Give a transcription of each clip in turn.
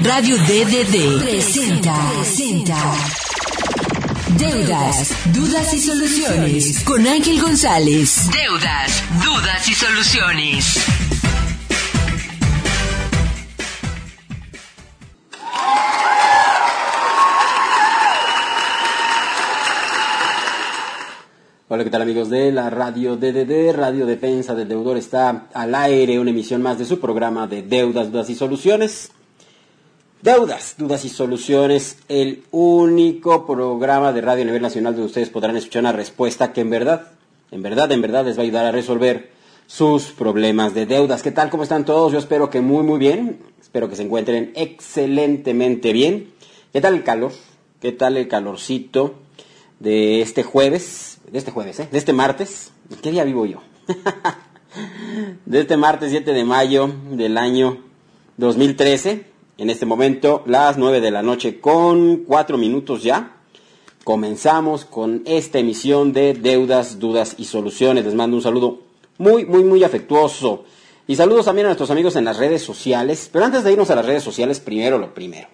Radio DDD presenta Deudas, Dudas y Soluciones con Ángel González. Deudas, Dudas y Soluciones. Hola, ¿qué tal amigos de la Radio DDD? Radio Defensa del Deudor está al aire, una emisión más de su programa de Deudas, Dudas y Soluciones. Deudas, Dudas y Soluciones, el único programa de radio a nivel nacional donde ustedes podrán escuchar una respuesta que en verdad les va a ayudar a resolver sus problemas de deudas. ¿Qué tal? ¿Cómo están todos? Yo espero que muy bien. Espero que se encuentren excelentemente bien. ¿Qué tal el calor? ¿Qué tal el calorcito de este jueves? De este martes. ¿En qué día vivo yo? De este martes 7 de mayo del año 2013. En este momento, las 9 de la noche con 4 minutos ya. Comenzamos con esta emisión de Deudas, Dudas y Soluciones. Les mando un saludo muy afectuoso. Y saludos también a nuestros amigos en las redes sociales. Pero antes de irnos a las redes sociales, primero,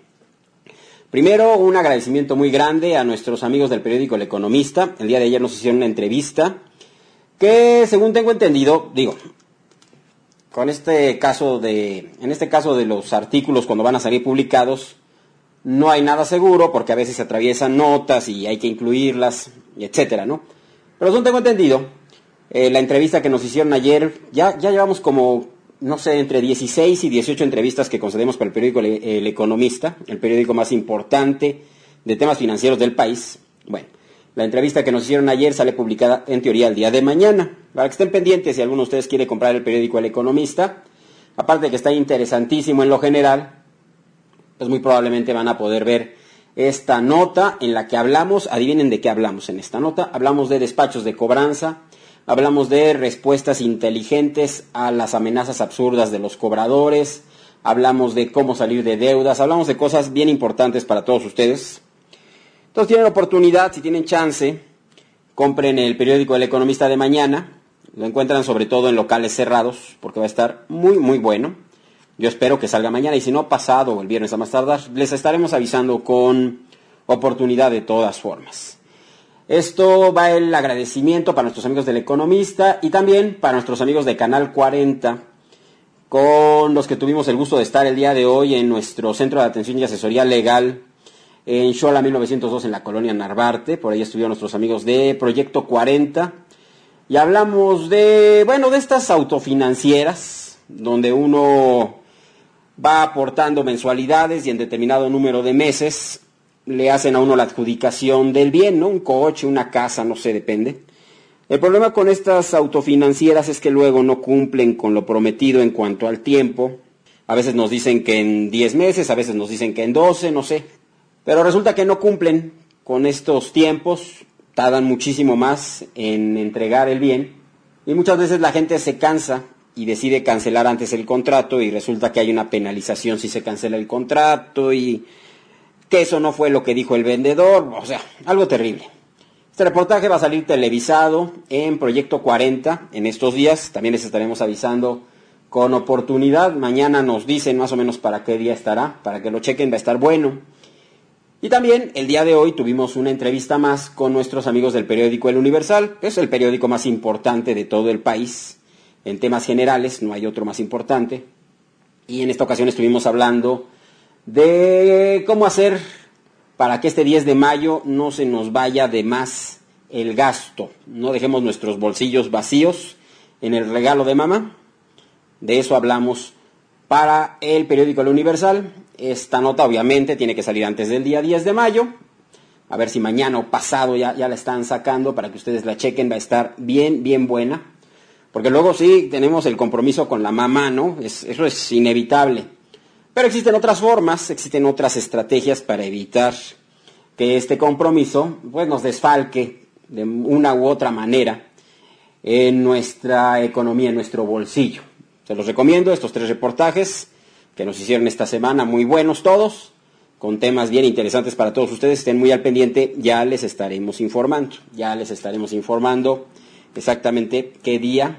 un agradecimiento muy grande a nuestros amigos del periódico El Economista. El día de ayer nos hicieron una entrevista que, según tengo entendido, en este caso de los artículos cuando van a salir publicados, no hay nada seguro porque a veces se atraviesan notas y hay que incluirlas, etcétera, ¿no? Pero según tengo entendido, la entrevista que nos hicieron ayer, ya llevamos como, no sé, entre 16 y 18 entrevistas que concedemos para el periódico El Economista, el periódico más importante de temas financieros del país. Bueno, la entrevista que nos hicieron ayer sale publicada en teoría el día de mañana. Para que estén pendientes si alguno de ustedes quiere comprar el periódico El Economista, aparte de que está interesantísimo en lo general, pues muy probablemente van a poder ver esta nota en la que hablamos. Adivinen de qué hablamos en esta nota. Hablamos de despachos de cobranza, hablamos de respuestas inteligentes a las amenazas absurdas de los cobradores, hablamos de cómo salir de deudas, hablamos de cosas bien importantes para todos ustedes. Entonces tienen oportunidad, si tienen chance, compren el periódico El Economista de mañana. Lo encuentran sobre todo en locales cerrados, porque va a estar muy bueno. Yo espero que salga mañana, y si no, pasado o el viernes a más tardar, les estaremos avisando con oportunidad de todas formas. Esto va el agradecimiento para nuestros amigos del Economista y también para nuestros amigos de Canal 40, con los que tuvimos el gusto de estar el día de hoy en nuestro Centro de Atención y Asesoría Legal en Xola 1902 en la colonia Narvarte. Por ahí estuvieron nuestros amigos de Proyecto 40 y hablamos de estas autofinancieras donde uno va aportando mensualidades y en determinado número de meses le hacen a uno la adjudicación del bien, ¿no? Un coche, una casa, no sé, depende. El problema con estas autofinancieras es que luego no cumplen con lo prometido en cuanto al tiempo. A veces nos dicen que en 10 meses, a veces nos dicen que en 12, no sé. Pero resulta que no cumplen con estos tiempos, tardan muchísimo más en entregar el bien. Y muchas veces la gente se cansa y decide cancelar antes el contrato y resulta que hay una penalización si se cancela el contrato y que eso no fue lo que dijo el vendedor, o sea, algo terrible. Este reportaje va a salir televisado en Proyecto 40 en estos días, también les estaremos avisando con oportunidad. Mañana nos dicen más o menos para qué día estará, para que lo chequen, va a estar bueno. Y también el día de hoy tuvimos una entrevista más con nuestros amigos del periódico El Universal, que es el periódico más importante de todo el país. En temas generales, no hay otro más importante. Y en esta ocasión estuvimos hablando de cómo hacer para que este 10 de mayo no se nos vaya de más el gasto. No dejemos nuestros bolsillos vacíos en el regalo de mamá. De eso hablamos para el periódico El Universal. Esta nota obviamente tiene que salir antes del día 10 de mayo. A ver si mañana o pasado ya la están sacando para que ustedes la chequen. Va a estar bien buena. Porque luego sí tenemos el compromiso con la mamá, ¿no? Eso es inevitable. Pero existen otras formas, existen otras estrategias para evitar que este compromiso pues nos desfalque de una u otra manera en nuestra economía, en nuestro bolsillo. Se los recomiendo estos 3 reportajes que nos hicieron esta semana, muy buenos todos, con temas bien interesantes para todos ustedes. Estén muy al pendiente, ya les estaremos informando exactamente qué día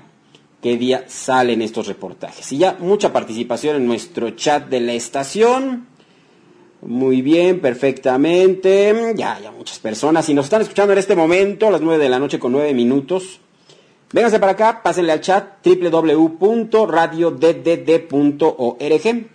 salen estos reportajes. Y ya mucha participación en nuestro chat de la estación. Muy bien, perfectamente. Ya muchas personas. Si nos están escuchando en este momento, a las 9 de la noche con 9 minutos, vénganse para acá, pásenle al chat www.radioddd.org,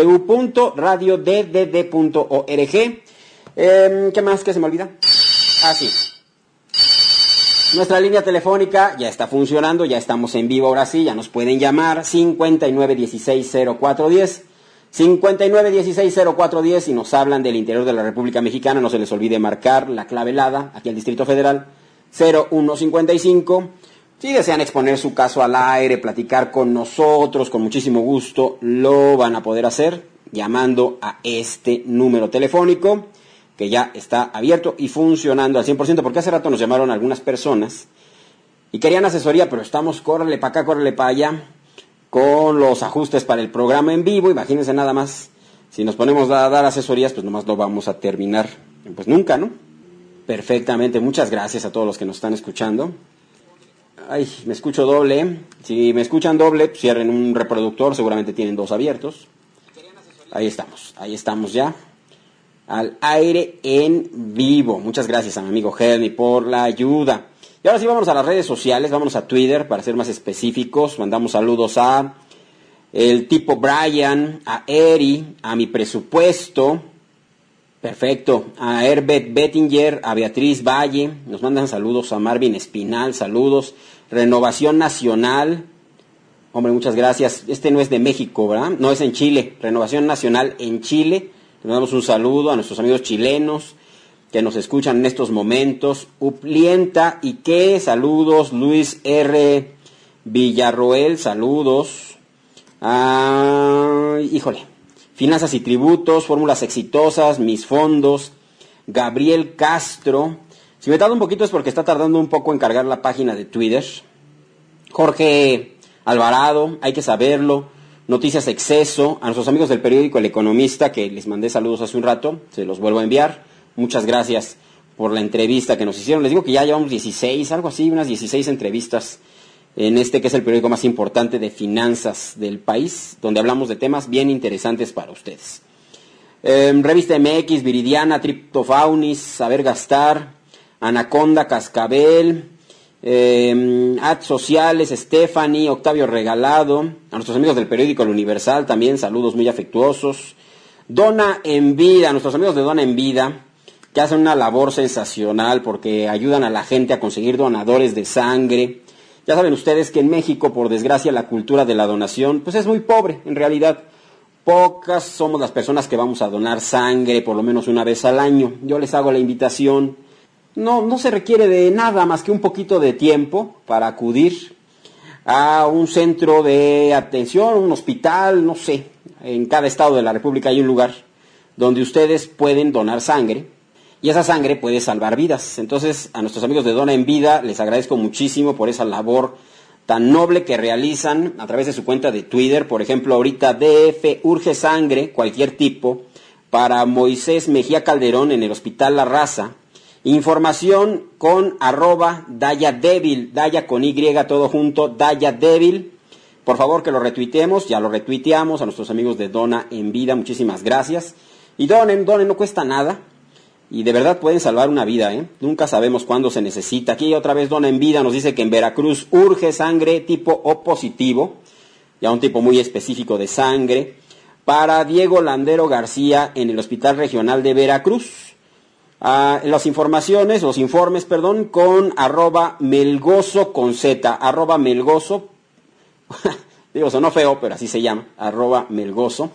www.radioddd.org. ¿Qué más? ¿Qué se me olvida? Sí. Nuestra línea telefónica ya está funcionando, ya estamos en vivo ahora sí, ya nos pueden llamar 59160410. 59160410 y nos hablan del interior de la República Mexicana. No se les olvide marcar la clave helada aquí al Distrito Federal 0155. Si desean exponer su caso al aire, platicar con nosotros con muchísimo gusto, lo van a poder hacer llamando a este número telefónico que ya está abierto y funcionando al 100%, porque hace rato nos llamaron algunas personas y querían asesoría, pero estamos córrele para acá, córrele para allá con los ajustes para el programa en vivo. Imagínense nada más, si nos ponemos a dar asesorías, pues nomás lo vamos a terminar, pues nunca, ¿no? Perfectamente, muchas gracias a todos los que nos están escuchando. Ay, me escucho doble. Si me escuchan doble, pues cierren un reproductor, seguramente tienen dos abiertos. Ahí estamos ya, al aire en vivo. Muchas gracias a mi amigo Helmi por la ayuda. Y ahora sí, vámonos a las redes sociales, vámonos a Twitter para ser más específicos. Mandamos saludos a el tipo Brian, a Eri, a mi presupuesto, perfecto, a Herbert Bettinger, a Beatriz Valle, nos mandan saludos a Marvin Espinal, saludos, Renovación Nacional, hombre, muchas gracias. Este no es de México, ¿verdad? No, es en Chile, Renovación Nacional en Chile. Le mandamos un saludo a nuestros amigos chilenos que nos escuchan en estos momentos. Uplienta y qué, saludos. Luis R. Villarroel, saludos. Híjole. Finanzas y tributos, fórmulas exitosas, mis fondos. Gabriel Castro. Si me tarda un poquito es porque está tardando un poco en cargar la página de Twitter. Jorge Alvarado, hay que saberlo. Noticias Exceso. A nuestros amigos del periódico El Economista, que les mandé saludos hace un rato, se los vuelvo a enviar. Muchas gracias por la entrevista que nos hicieron. Les digo que ya llevamos 16, algo así, unas 16 entrevistas en este que es el periódico más importante de finanzas del país, donde hablamos de temas bien interesantes para ustedes. Revista MX, Viridiana, Triptofaunis, Saber Gastar, Anaconda, Cascabel, Ad Sociales, Stephanie, Octavio Regalado, a nuestros amigos del periódico El Universal también, saludos muy afectuosos. Dona en Vida, nuestros amigos de Dona en Vida, que hacen una labor sensacional porque ayudan a la gente a conseguir donadores de sangre. Ya saben ustedes que en México, por desgracia, la cultura de la donación pues es muy pobre, en realidad. Pocas somos las personas que vamos a donar sangre por lo menos una vez al año. Yo les hago la invitación. No se requiere de nada más que un poquito de tiempo para acudir a un centro de atención, un hospital, no sé. En cada estado de la República hay un lugar donde ustedes pueden donar sangre. Y esa sangre puede salvar vidas. Entonces, a nuestros amigos de Dona en Vida les agradezco muchísimo por esa labor tan noble que realizan a través de su cuenta de Twitter. Por ejemplo, ahorita DF urge sangre, cualquier tipo, para Moisés Mejía Calderón en el Hospital La Raza. Información con @DayaDevil, Daya con Y, todo junto, DayaDevil. Por favor que lo retuiteemos, ya lo retuiteamos a nuestros amigos de Dona en Vida, muchísimas gracias. Y donen, no cuesta nada. Y de verdad pueden salvar una vida, ¿eh? Nunca sabemos cuándo se necesita. Aquí otra vez Dona en Vida nos dice que en Veracruz urge sangre tipo O positivo, ya un tipo muy específico de sangre, para Diego Landero García en el Hospital Regional de Veracruz. Los informes, con @melgozo con Z, @melgozo, digo, sonó feo, pero así se llama, @melgozo.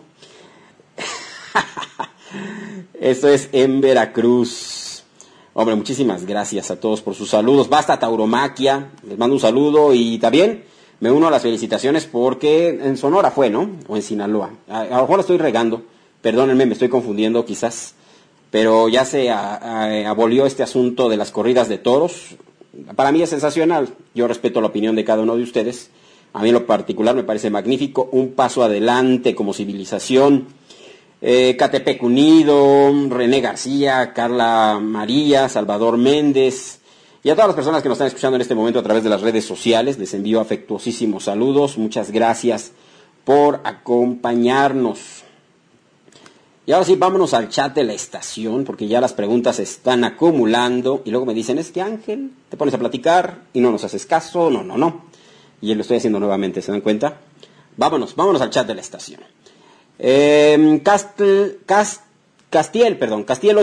Esto es en Veracruz. Hombre, muchísimas gracias a todos por sus saludos. Basta Tauromaquia, les mando un saludo y también me uno a las felicitaciones porque en Sonora fue, ¿no? O en Sinaloa. A lo mejor lo estoy regando, perdónenme, me estoy confundiendo quizás, pero ya se abolió este asunto de las corridas de toros. Para mí es sensacional, yo respeto la opinión de cada uno de ustedes. A mí en lo particular me parece magnífico, un paso adelante como civilización. Catepec Unido, René García, Carla María, Salvador Méndez y a todas las personas que nos están escuchando en este momento a través de las redes sociales, les envío afectuosísimos saludos, muchas gracias por acompañarnos. Y ahora sí, vámonos al chat de la estación, porque ya las preguntas se están acumulando. Y luego me dicen, es que Ángel, te pones a platicar y no nos haces caso. No. Y lo estoy haciendo nuevamente, ¿se dan cuenta? Vámonos al chat de la estación. Castiel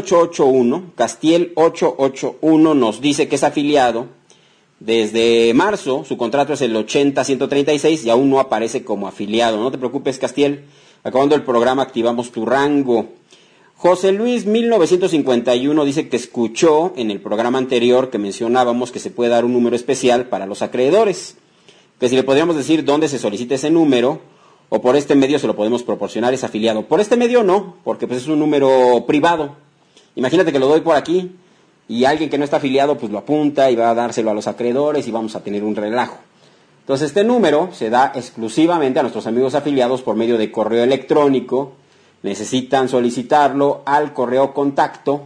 881 nos dice que es afiliado. Desde marzo, su contrato es el 80-136 y aún no aparece como afiliado. No te preocupes, Castiel. Acabando el programa activamos tu rango. José Luis 1951 dice que escuchó en el programa anterior que mencionábamos que se puede dar un número especial para los acreedores. Que si le podríamos decir dónde se solicita ese número o por este medio se lo podemos proporcionar, es afiliado. Por este medio no, porque pues es un número privado. Imagínate que lo doy por aquí y alguien que no está afiliado pues lo apunta y va a dárselo a los acreedores y vamos a tener un relajo. Entonces este número se da exclusivamente a nuestros amigos afiliados por medio de correo electrónico. Necesitan solicitarlo al correo contacto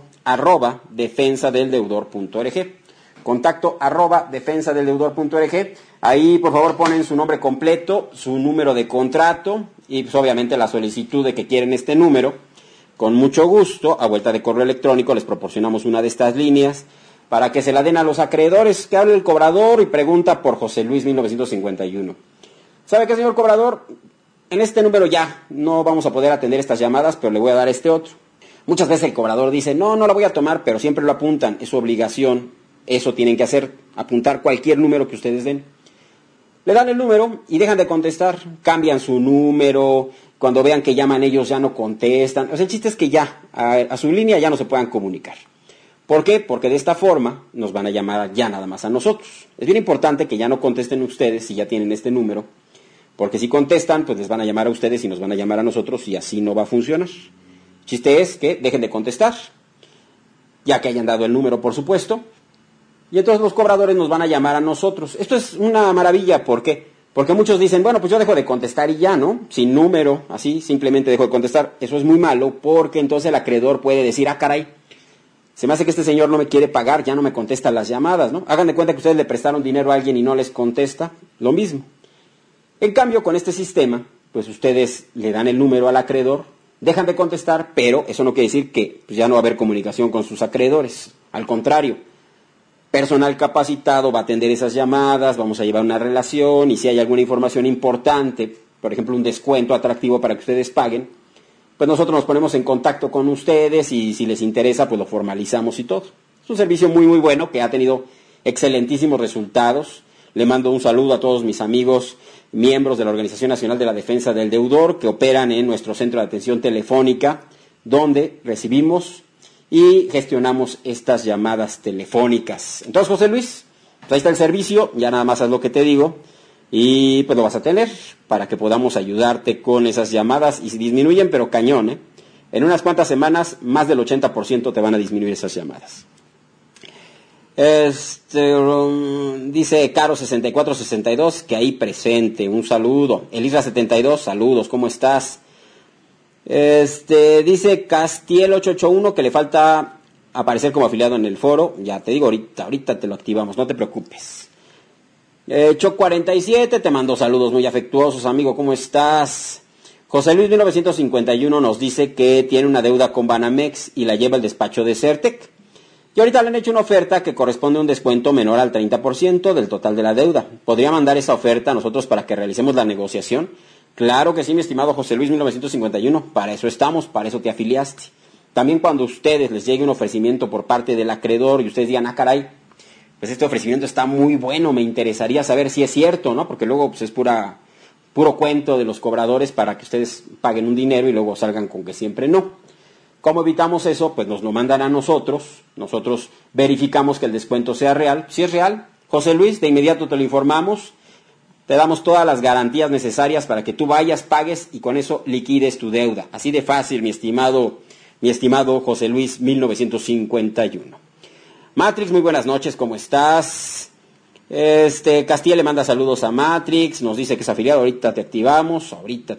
@defensadeldeudor.org. Contacto @defensadeldeudor.org. Ahí por favor ponen su nombre completo, su número de contrato y pues obviamente la solicitud de que quieren este número. Con mucho gusto, a vuelta de correo electrónico les proporcionamos una de estas líneas para que se la den a los acreedores. Que hable el cobrador y pregunta por José Luis 1951. ¿Sabe qué, señor cobrador? En este número ya no vamos a poder atender estas llamadas, pero le voy a dar este otro. Muchas veces el cobrador dice, no la voy a tomar, pero siempre lo apuntan, es su obligación. Eso tienen que hacer, apuntar cualquier número que ustedes den. Le dan el número y dejan de contestar, cambian su número, cuando vean que llaman ellos ya no contestan. O sea, el chiste es que ya a su línea ya no se puedan comunicar. ¿Por qué? Porque de esta forma nos van a llamar ya nada más a nosotros. Es bien importante que ya no contesten ustedes si ya tienen este número, porque si contestan, pues les van a llamar a ustedes y nos van a llamar a nosotros y así no va a funcionar. El chiste es que dejen de contestar, ya que hayan dado el número, por supuesto, y entonces los cobradores nos van a llamar a nosotros. Esto es una maravilla, ¿por qué? Porque muchos dicen, bueno, pues yo dejo de contestar y ya, ¿no? Sin número, así, simplemente dejo de contestar. Eso es muy malo, porque entonces el acreedor puede decir, caray, se me hace que este señor no me quiere pagar, ya no me contesta las llamadas, ¿no? Hagan de cuenta que ustedes le prestaron dinero a alguien y no les contesta, lo mismo. En cambio, con este sistema, pues ustedes le dan el número al acreedor, dejan de contestar, pero eso no quiere decir que pues, ya no va a haber comunicación con sus acreedores. Al contrario, personal capacitado va a atender esas llamadas, vamos a llevar una relación y si hay alguna información importante, por ejemplo un descuento atractivo para que ustedes paguen, pues nosotros nos ponemos en contacto con ustedes y si les interesa, pues lo formalizamos y todo. Es un servicio muy muy bueno que ha tenido excelentísimos resultados. Le mando un saludo a todos mis amigos, miembros de la Organización Nacional de la Defensa del Deudor, que operan en nuestro centro de atención telefónica, donde recibimos y gestionamos estas llamadas telefónicas. Entonces, José Luis, pues ahí está el servicio, ya nada más haz lo que te digo, y pues lo vas a tener para que podamos ayudarte con esas llamadas, y si disminuyen, pero cañón, ¿eh? En unas cuantas semanas, más del 80% te van a disminuir esas llamadas. Dice Caro6462 que ahí presente, un saludo. Elisra72, saludos, ¿cómo estás? Dice Castiel881 que le falta aparecer como afiliado en el foro. Ya te digo, ahorita te lo activamos, no te preocupes. Choc47 te mando saludos muy afectuosos, amigo, ¿cómo estás? José Luis 1951 nos dice que tiene una deuda con Banamex y la lleva el despacho de Certec. Y ahorita le han hecho una oferta que corresponde a un descuento menor al 30% del total de la deuda. ¿Podría mandar esa oferta a nosotros para que realicemos la negociación? Claro que sí, mi estimado José Luis 1951. Para eso estamos, para eso te afiliaste. También cuando a ustedes les llegue un ofrecimiento por parte del acreedor y ustedes digan, caray, pues este ofrecimiento está muy bueno, me interesaría saber si es cierto, ¿no? Porque luego pues es puro cuento de los cobradores para que ustedes paguen un dinero y luego salgan con que siempre no. ¿Cómo evitamos eso? Pues nos lo mandan a nosotros verificamos que el descuento sea real. Si es real, José Luis, de inmediato te lo informamos, te damos todas las garantías necesarias para que tú vayas, pagues y con eso liquides tu deuda. Así de fácil, mi estimado José Luis 1951. Matrix, muy buenas noches, ¿cómo estás? Castilla le manda saludos a Matrix, nos dice que es afiliado, ahorita te activamos.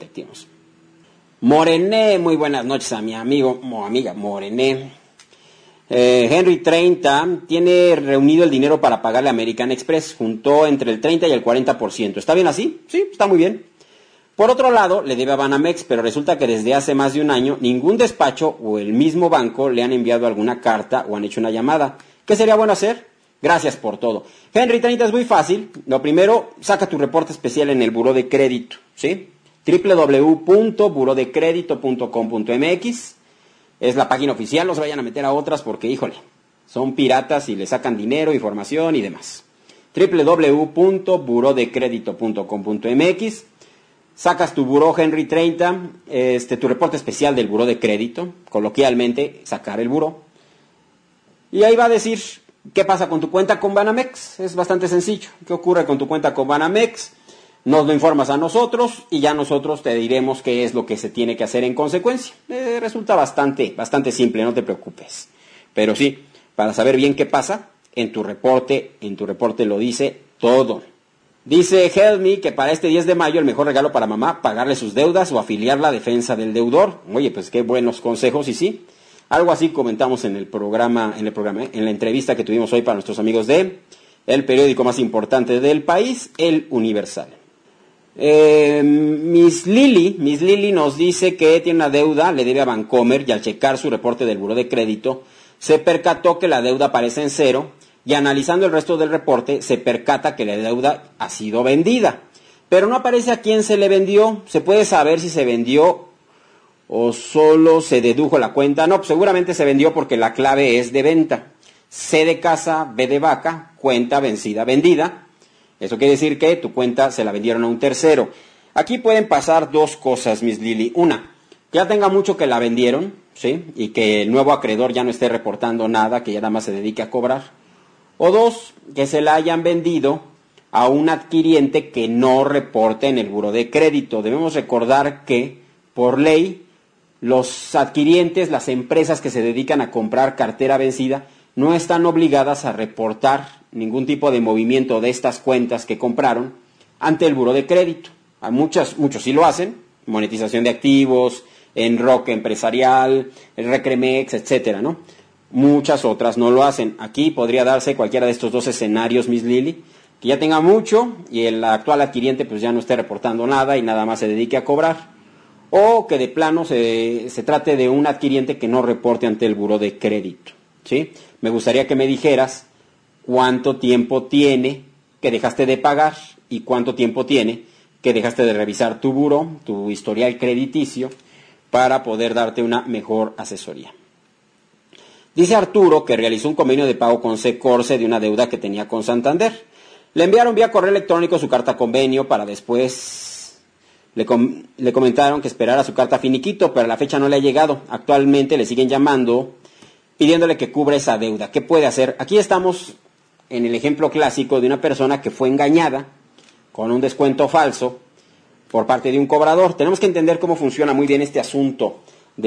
Morené, muy buenas noches a mi amigo o amiga Morené. Henry 30 tiene reunido el dinero para pagarle a American Express, juntó entre el 30 y el 40%. ¿Está bien así? Sí, está muy bien. Por otro lado, le debe a Banamex, pero resulta que desde hace más de un año ningún despacho o el mismo banco le han enviado alguna carta o han hecho una llamada. ¿Qué sería bueno hacer? Gracias por todo. Henry 30 es muy fácil. Lo primero, saca tu reporte especial en el buró de crédito, ¿sí? www.burodecredito.com.mx es la página oficial, no se vayan a meter a otras porque, híjole, son piratas y le sacan dinero, información y demás. www.burodecredito.com.mx Sacas tu buró Henry 30, tu reporte especial del buró de crédito, coloquialmente, sacar el buró. Y ahí va a decir qué pasa con tu cuenta con Banamex. Es bastante sencillo. ¿Qué ocurre con tu cuenta con Banamex? Nos lo informas a nosotros y ya nosotros te diremos qué es lo que se tiene que hacer en consecuencia. Resulta bastante simple, no te preocupes. Pero sí, para saber bien qué pasa, en tu reporte lo dice todo. Dice Helmi que para este 10 de mayo el mejor regalo para mamá, pagarle sus deudas o afiliar la defensa del deudor. Oye, pues qué buenos consejos, y sí. Algo así comentamos en la entrevista que tuvimos hoy para nuestros amigos de el periódico más importante del país, El Universal. Miss Lily nos dice que tiene una deuda, le debe a Bancomer, y al checar su reporte del buró de crédito, se percató que la deuda aparece en cero, y analizando el resto del reporte, se percata que la deuda ha sido vendida. Pero no aparece a quién se le vendió. ¿Se puede saber si se vendió o solo se dedujo la cuenta? No, pues seguramente se vendió porque la clave es de venta. C de casa, B de vaca, cuenta vencida, vendida. Eso quiere decir que tu cuenta se la vendieron a un tercero. Aquí pueden pasar dos cosas, Miss Lily. Una, que ya tenga mucho que la vendieron, ¿sí? Y que el nuevo acreedor ya no esté reportando nada, que ya nada más se dedique a cobrar. O dos, que se la hayan vendido a un adquiriente que no reporte en el buró de crédito. Debemos recordar que, por ley, los adquirientes, las empresas que se dedican a comprar cartera vencida, no están obligadas a reportar ningún tipo de movimiento de estas cuentas que compraron ante el buró de crédito. Muchos sí lo hacen, monetización de activos, enroque empresarial, el Recremex, etcétera, ¿no? Muchas otras no lo hacen. Aquí podría darse cualquiera de estos dos escenarios, Miss Lily, que ya tenga mucho y el actual adquiriente pues ya no esté reportando nada y nada más se dedique a cobrar, o que de plano se trate de un adquiriente que no reporte ante el buró de crédito, ¿sí? Me gustaría que me dijeras cuánto tiempo tiene que dejaste de pagar y cuánto tiempo tiene que dejaste de revisar tu buró, tu historial crediticio, para poder darte una mejor asesoría. Dice Arturo que realizó un convenio de pago con C-Corse de una deuda que tenía con Santander. Le enviaron vía correo electrónico su carta convenio para después le comentaron que esperara su carta finiquito, pero a la fecha no le ha llegado. Actualmente le siguen llamando pidiéndole que cubra esa deuda. ¿Qué puede hacer? Aquí estamos en el ejemplo clásico de una persona que fue engañada con un descuento falso por parte de un cobrador. Tenemos que entender cómo funciona muy bien este asunto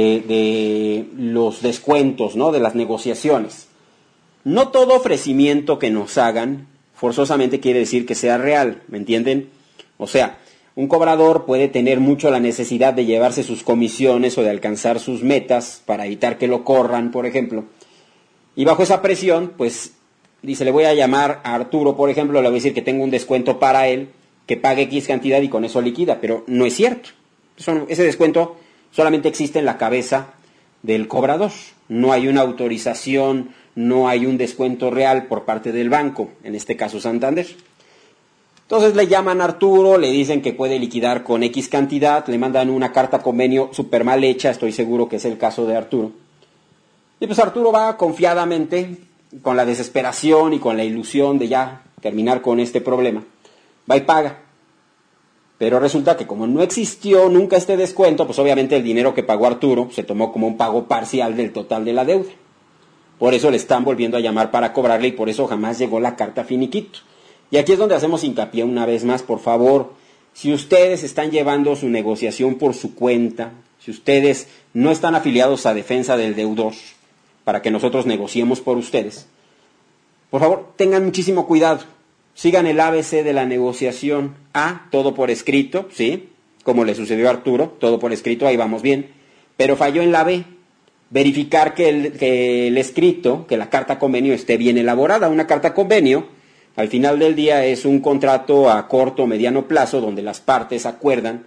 de los descuentos, ¿no? De las negociaciones. No todo ofrecimiento que nos hagan forzosamente quiere decir que sea real, ¿me entienden? O sea, un cobrador puede tener mucho la necesidad de llevarse sus comisiones o de alcanzar sus metas para evitar que lo corran, por ejemplo. Y bajo esa presión, pues, dice, le voy a llamar a Arturo, por ejemplo, le voy a decir que tengo un descuento para él, que pague X cantidad y con eso liquida, pero no es cierto. Ese descuento solamente existe en la cabeza del cobrador. No hay una autorización, no hay un descuento real por parte del banco, en este caso Santander. Entonces le llaman a Arturo, le dicen que puede liquidar con X cantidad, le mandan una carta convenio súper mal hecha, estoy seguro que es el caso de Arturo. Y pues Arturo va confiadamente, con la desesperación y con la ilusión de ya terminar con este problema, va y paga. Pero resulta que como no existió nunca este descuento, pues obviamente el dinero que pagó Arturo se tomó como un pago parcial del total de la deuda. Por eso le están volviendo a llamar para cobrarle y por eso jamás llegó la carta finiquito. Y aquí es donde hacemos hincapié una vez más, por favor, si ustedes están llevando su negociación por su cuenta, si ustedes no están afiliados a defensa del deudor para que nosotros negociemos por ustedes, por favor, tengan muchísimo cuidado. Sigan el ABC de la negociación. A, todo por escrito, ¿sí? Como le sucedió a Arturo, todo por escrito, ahí vamos bien. Pero falló en la B. Verificar que el escrito, que la carta convenio esté bien elaborada. Una carta convenio, al final del día, es un contrato a corto o mediano plazo donde las partes acuerdan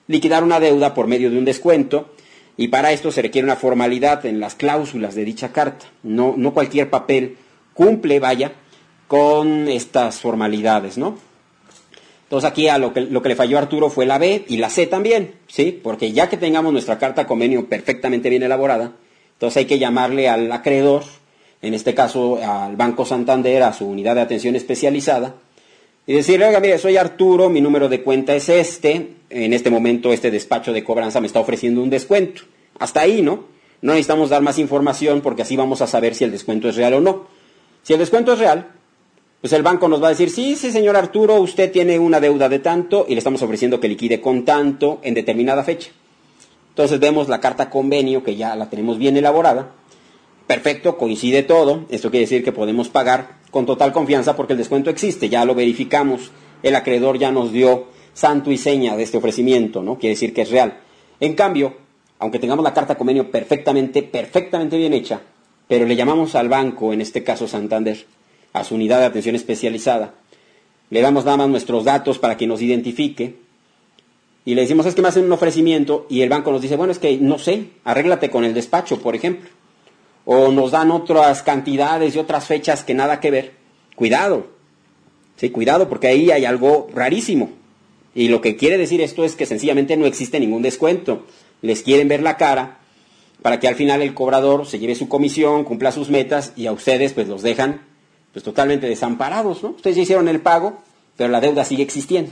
liquidar una deuda por medio de un descuento, y para esto se requiere una formalidad en las cláusulas de dicha carta. No cualquier papel cumple, con estas formalidades, ¿no? Entonces aquí lo que le falló a Arturo fue la B y la C también, ¿sí? Porque ya que tengamos nuestra carta convenio perfectamente bien elaborada, entonces hay que llamarle al acreedor, en este caso al Banco Santander, a su unidad de atención especializada, y decirle, oiga, mire, soy Arturo, mi número de cuenta es en este momento este despacho de cobranza me está ofreciendo un descuento. Hasta ahí, ¿no? No necesitamos dar más información porque así vamos a saber si el descuento es real o no. Si el descuento es real, pues el banco nos va a decir, sí, señor Arturo, usted tiene una deuda de tanto y le estamos ofreciendo que liquide con tanto en determinada fecha. Entonces vemos la carta convenio, que ya la tenemos bien elaborada. Perfecto, coincide todo. Esto quiere decir que podemos pagar con total confianza porque el descuento existe, ya lo verificamos. El acreedor ya nos dio santo y seña de este ofrecimiento, ¿no? Quiere decir que es real. En cambio, aunque tengamos la carta convenio perfectamente bien hecha, pero le llamamos al banco, en este caso Santander, a su unidad de atención especializada, le damos nada más nuestros datos para que nos identifique, y le decimos, es que me hacen un ofrecimiento, y el banco nos dice, bueno, es que no sé, arréglate con el despacho, por ejemplo. O nos dan otras cantidades y otras fechas que nada que ver. Cuidado, sí, cuidado, porque ahí hay algo rarísimo. Y lo que quiere decir esto es que sencillamente no existe ningún descuento. Les quieren ver la cara para que al final el cobrador se lleve su comisión, cumpla sus metas, y a ustedes pues los dejan pues totalmente desamparados, ¿no? Ustedes ya hicieron el pago, pero la deuda sigue existiendo.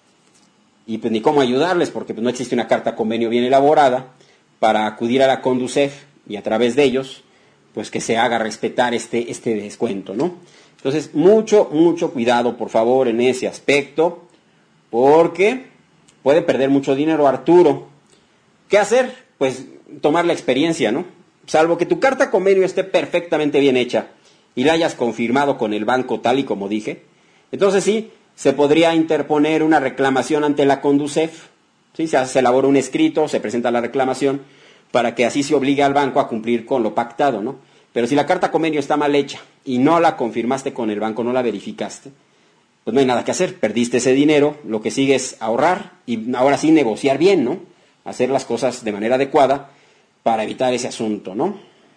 Y pues ni cómo ayudarles, porque pues no existe una carta convenio bien elaborada para acudir a la Conducef y a través de ellos pues que se haga respetar este descuento, ¿no? Entonces, mucho cuidado, por favor, en ese aspecto, porque puede perder mucho dinero Arturo. ¿Qué hacer? Pues tomar la experiencia, ¿no? Salvo que tu carta convenio esté perfectamente bien hecha y la hayas confirmado con el banco tal y como dije, entonces sí, se podría interponer una reclamación ante la Conducef, ¿sí? Se elabora un escrito, se presenta la reclamación, para que así se obligue al banco a cumplir con lo pactado, ¿no? Pero si la carta convenio está mal hecha y no la confirmaste con el banco, no la verificaste, pues no hay nada que hacer, perdiste ese dinero, lo que sigue es ahorrar y ahora sí negociar bien, ¿no? Hacer las cosas de manera adecuada para evitar ese asunto, ¿no?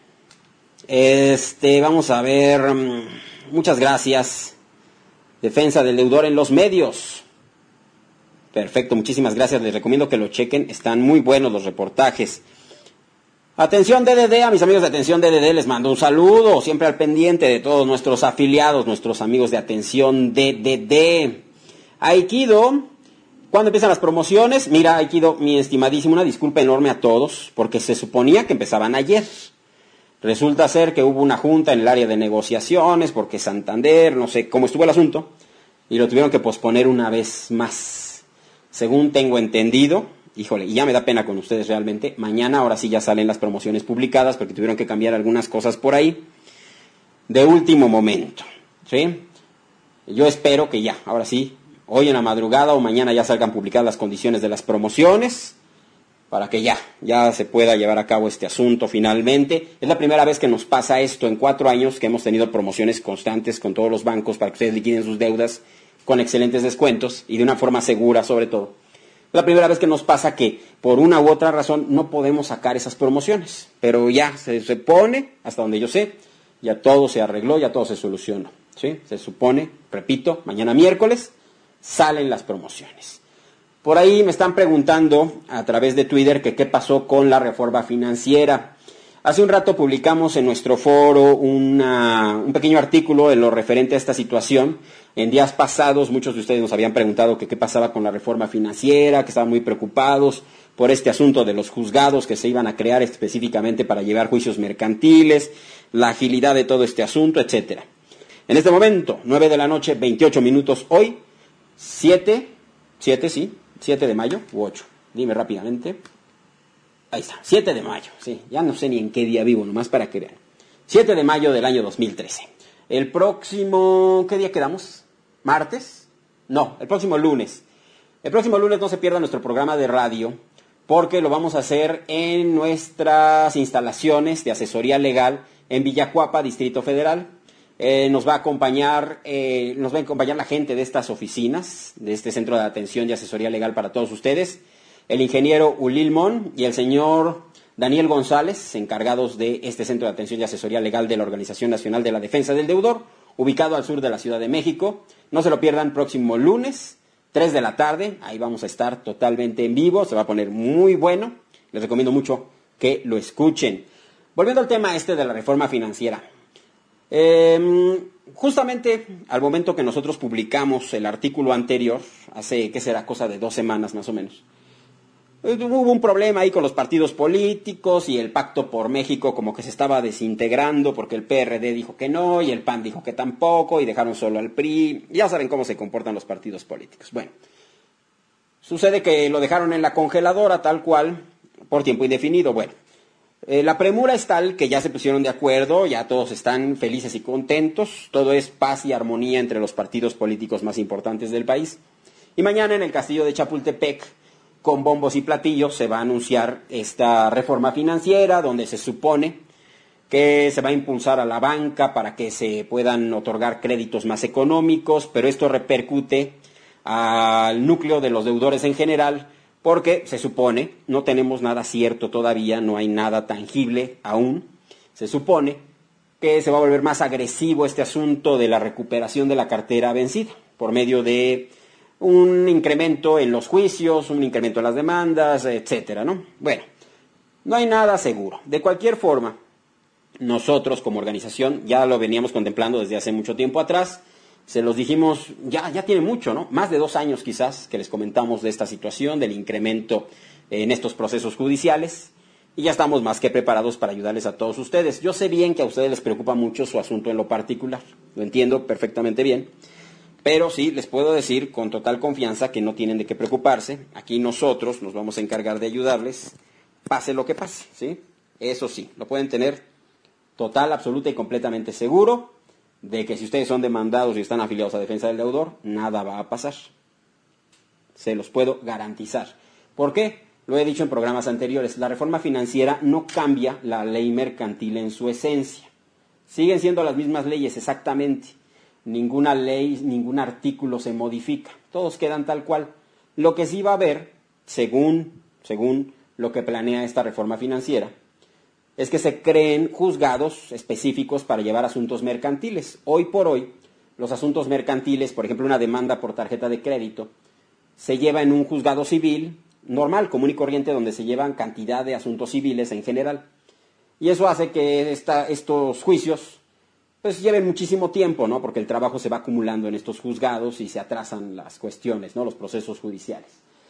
Vamos a ver, muchas gracias. Defensa del deudor en los medios. Perfecto, muchísimas gracias, les recomiendo que lo chequen, están muy buenos los reportajes. Atención DDD, a mis amigos de Atención DDD les mando un saludo, siempre al pendiente de todos nuestros afiliados, nuestros amigos de Atención DDD. Aikido, ¿cuándo empiezan las promociones? Mira, Aikido, mi estimadísimo, una disculpa enorme a todos, porque se suponía que empezaban ayer. Resulta ser que hubo una junta en el área de negociaciones, porque Santander, no sé cómo estuvo el asunto, y lo tuvieron que posponer una vez más. Según tengo entendido, híjole, y ya me da pena con ustedes realmente, mañana ahora sí ya salen las promociones publicadas porque tuvieron que cambiar algunas cosas por ahí de último momento, ¿sí? Yo espero que ya, ahora sí, hoy en la madrugada o mañana ya salgan publicadas las condiciones de las promociones para que ya se pueda llevar a cabo este asunto finalmente. Es la primera vez que nos pasa esto en 4 años que hemos tenido promociones constantes con todos los bancos para que ustedes liquiden sus deudas con excelentes descuentos y de una forma segura sobre todo. Es la primera vez que nos pasa que por una u otra razón no podemos sacar esas promociones, pero ya se supone, hasta donde yo sé, ya todo se arregló, ya todo se solucionó, ¿sí? Se supone, repito, mañana miércoles salen las promociones. Por ahí me están preguntando a través de Twitter que qué pasó con la reforma financiera. Hace un rato publicamos en nuestro foro un pequeño artículo en lo referente a esta situación. En días pasados muchos de ustedes nos habían preguntado que qué pasaba con la reforma financiera, que estaban muy preocupados por este asunto de los juzgados que se iban a crear específicamente para llevar juicios mercantiles, la agilidad de todo este asunto, etcétera. En este momento, 9 de la noche, 28 minutos hoy, 7 de mayo u 8. Dime rápidamente. Ahí está, 7 de mayo, sí, ya no sé ni en qué día vivo, nomás para que vean. 7 de mayo del año 2013. El próximo, ¿qué día quedamos? ¿Martes? No, el próximo lunes. El próximo lunes no se pierda nuestro programa de radio, porque lo vamos a hacer en nuestras instalaciones de asesoría legal en Villacuapa, Distrito Federal. Nos va a acompañar la gente de estas oficinas, de este centro de atención y asesoría legal para todos ustedes. el ingeniero Ulilmón y el señor Daniel González, encargados de este Centro de Atención y Asesoría Legal de la Organización Nacional de la Defensa del Deudor, ubicado al sur de la Ciudad de México. No se lo pierdan, próximo lunes, 3 de la tarde, ahí vamos a estar totalmente en vivo, se va a poner muy bueno, les recomiendo mucho que lo escuchen. Volviendo al tema de la reforma financiera. Justamente al momento que nosotros publicamos el artículo anterior, hace, ¿qué será? Cosa de 2 semanas más o menos, hubo un problema ahí con los partidos políticos y el Pacto por México como que se estaba desintegrando porque el PRD dijo que no y el PAN dijo que tampoco y dejaron solo al PRI. Ya saben cómo se comportan los partidos políticos. Bueno, sucede que lo dejaron en la congeladora tal cual por tiempo indefinido. Bueno, la premura es tal que ya se pusieron de acuerdo, ya todos están felices y contentos, todo es paz y armonía entre los partidos políticos más importantes del país. Y mañana en el castillo de Chapultepec, con bombos y platillos, se va a anunciar esta reforma financiera donde se supone que se va a impulsar a la banca para que se puedan otorgar créditos más económicos, pero esto repercute al núcleo de los deudores en general, porque se supone, no tenemos nada cierto todavía, no hay nada tangible aún, se supone que se va a volver más agresivo este asunto de la recuperación de la cartera vencida, por medio de un incremento en los juicios, un incremento en las demandas, etcétera, ¿no? Bueno, no hay nada seguro. De cualquier forma, nosotros como organización ya lo veníamos contemplando desde hace mucho tiempo atrás. Se los dijimos, ya tiene mucho, ¿no? Más de 2 años quizás que les comentamos de esta situación, del incremento en estos procesos judiciales. Y ya estamos más que preparados para ayudarles a todos ustedes. Yo sé bien que a ustedes les preocupa mucho su asunto en lo particular. Lo entiendo perfectamente bien. Pero sí, les puedo decir con total confianza que no tienen de qué preocuparse. Aquí nosotros nos vamos a encargar de ayudarles, pase lo que pase, ¿sí? Eso sí, lo pueden tener total, absoluta y completamente seguro de que si ustedes son demandados y están afiliados a Defensa del Deudor, nada va a pasar. Se los puedo garantizar. ¿Por qué? Lo he dicho en programas anteriores, la reforma financiera no cambia la ley mercantil en su esencia. Siguen siendo las mismas leyes exactamente. Ninguna ley, ningún artículo se modifica, todos quedan tal cual. Lo que sí va a haber, según lo que planea esta reforma financiera, es que se creen juzgados específicos para llevar asuntos mercantiles. Hoy por hoy, los asuntos mercantiles, por ejemplo, una demanda por tarjeta de crédito, se lleva en un juzgado civil normal, común y corriente, donde se llevan cantidad de asuntos civiles en general. Y eso hace que estos juicios pues lleven muchísimo tiempo, ¿no? Porque el trabajo se va acumulando en estos juzgados y se atrasan las cuestiones, ¿no? Los procesos judiciales.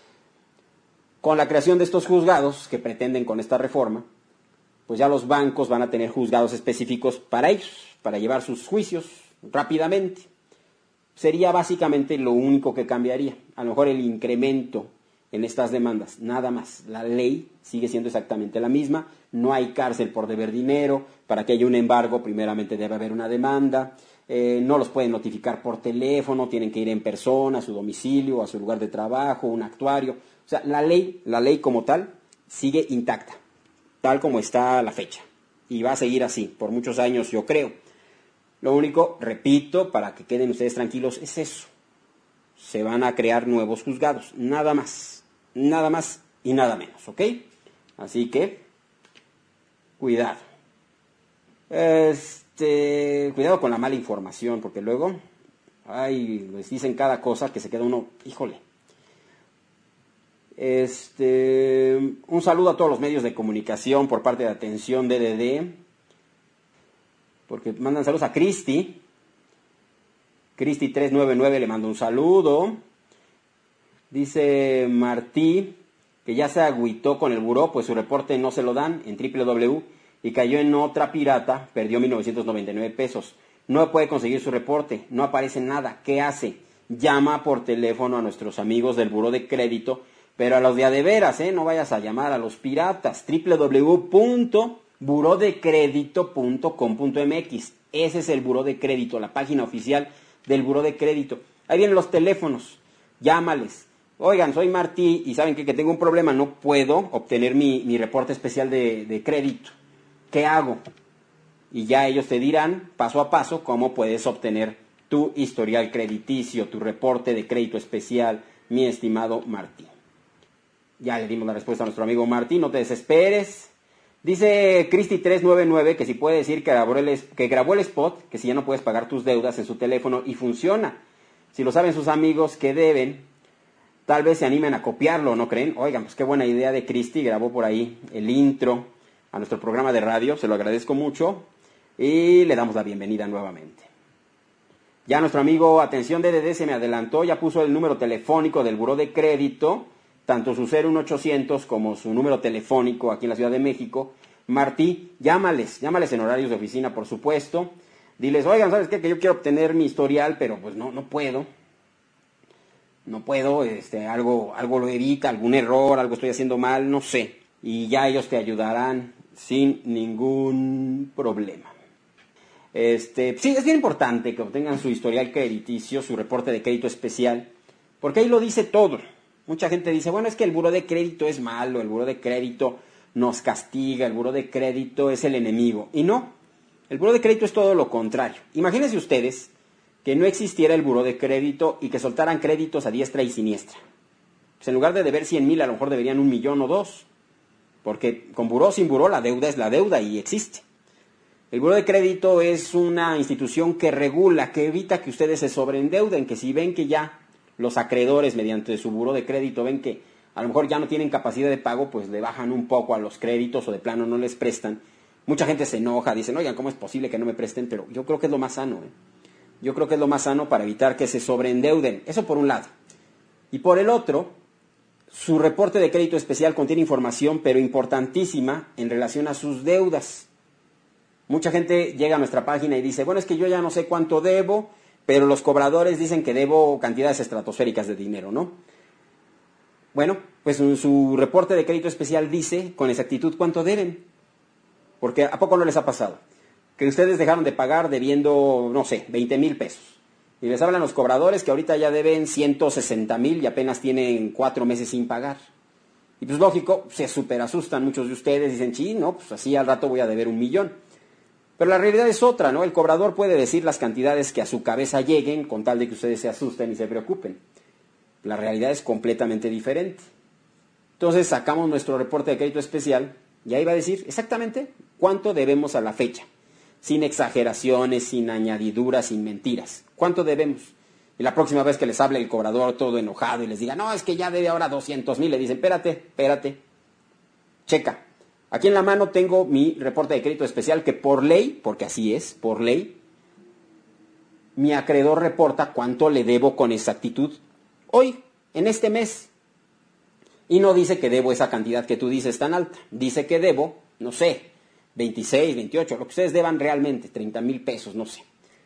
Con la creación de estos juzgados que pretenden con esta reforma, pues ya los bancos van a tener juzgados específicos para ellos, para llevar sus juicios rápidamente. Sería básicamente lo único que cambiaría. A lo mejor el incremento en estas demandas, nada más. La ley sigue siendo exactamente la misma, no hay cárcel por deber dinero, para que haya un embargo primeramente debe haber una demanda, no los pueden notificar por teléfono, tienen que ir en persona a su domicilio, a su lugar de trabajo, un actuario. O sea, la ley como tal sigue intacta, tal como está a la fecha, y va a seguir así por muchos años, yo creo. Lo único, repito, para que queden ustedes tranquilos, es eso. Se van a crear nuevos juzgados, nada más y nada menos, ¿ok? Así que, cuidado. Cuidado con la mala información, porque luego, les dicen cada cosa que se queda uno, híjole. Un saludo a todos los medios de comunicación por parte de Atención DDD, porque mandan saludos a Cristi 399 le mando un saludo. Dice Martí que ya se agüitó con el buró, pues su reporte no se lo dan en www y cayó en otra pirata, perdió 1,999 pesos. No puede conseguir su reporte, no aparece nada. ¿Qué hace? Llama por teléfono a nuestros amigos del buró de crédito, pero a los de veras, no vayas a llamar a los piratas. www.burodecredito.com.mx. Ese es el buró de crédito, la página oficial del buró de crédito. Ahí vienen los teléfonos, llámales. Oigan, soy Martí y saben que tengo un problema, no puedo obtener mi reporte especial de crédito. ¿Qué hago? Y ya ellos te dirán paso a paso cómo puedes obtener tu historial crediticio, tu reporte de crédito especial, mi estimado Martí. Ya le dimos la respuesta a nuestro amigo Martín, no te desesperes. Dice Cristi399 que si puede decir que grabó el spot, que si ya no puedes pagar tus deudas en su teléfono y funciona. Si lo saben sus amigos que deben, tal vez se animen a copiarlo, ¿no creen? Oigan, pues qué buena idea de Cristi, grabó por ahí el intro a nuestro programa de radio, se lo agradezco mucho y le damos la bienvenida nuevamente. Ya nuestro amigo Atención DDD se me adelantó, ya puso el número telefónico del buró de crédito, tanto su 01800 como su número telefónico aquí en la Ciudad de México. Martí, llámales en horarios de oficina, por supuesto. Diles, oigan, ¿sabes qué? Que yo quiero obtener mi historial, pero pues no puedo. No puedo, algo lo evita, algún error, algo estoy haciendo mal, no sé. Y ya ellos te ayudarán sin ningún problema. Sí, es bien importante que obtengan su historial crediticio, su reporte de crédito especial, porque ahí lo dice todo. Mucha gente dice, bueno, es que el buró de crédito es malo, el buró de crédito nos castiga, el buró de crédito es el enemigo. Y no, el buró de crédito es todo lo contrario. Imagínense ustedes que no existiera el buró de crédito y que soltaran créditos a diestra y siniestra. Pues en lugar de deber 100,000, a lo mejor deberían 1,000,000 o 2, porque con buró o sin buró la deuda es la deuda y existe. El buró de crédito es una institución que regula, que evita que ustedes se sobreendeuden, que si ven que ya los acreedores mediante su buró de crédito ven que a lo mejor ya no tienen capacidad de pago, pues le bajan un poco a los créditos o de plano no les prestan. Mucha gente se enoja, dicen, oigan, ¿cómo es posible que no me presten? Pero yo creo que es lo más sano, Yo creo que es lo más sano para evitar que se sobreendeuden. Eso por un lado. Y por el otro, su reporte de crédito especial contiene información, pero importantísima, en relación a sus deudas. Mucha gente llega a nuestra página y dice, bueno, es que yo ya no sé cuánto debo, pero los cobradores dicen que debo cantidades estratosféricas de dinero, ¿no? Bueno, pues en su reporte de crédito especial dice con exactitud cuánto deben. Porque ¿a poco no les ha pasado? Que ustedes dejaron de pagar debiendo, no sé, 20,000 pesos. Y les hablan los cobradores que ahorita ya deben 160,000 y apenas tienen 4 meses sin pagar. Y pues lógico, se súper asustan muchos de ustedes, dicen, sí, no, pues así al rato voy a deber 1,000,000. Pero la realidad es otra, ¿no? El cobrador puede decir las cantidades que a su cabeza lleguen con tal de que ustedes se asusten y se preocupen. La realidad es completamente diferente. Entonces sacamos nuestro reporte de crédito especial y ahí va a decir exactamente cuánto debemos a la fecha. Sin exageraciones, sin añadiduras, sin mentiras. ¿Cuánto debemos? Y la próxima vez que les hable el cobrador todo enojado y les diga, no, es que ya debe ahora 200,000, le dicen, espérate, checa. Aquí en la mano tengo mi reporte de crédito especial que por ley, porque así es, por ley, mi acreedor reporta cuánto le debo con exactitud hoy, en este mes. Y no dice que debo esa cantidad que tú dices tan alta. Dice que debo, no sé, 26, 28, lo que ustedes deban realmente, 30,000 pesos, no sé.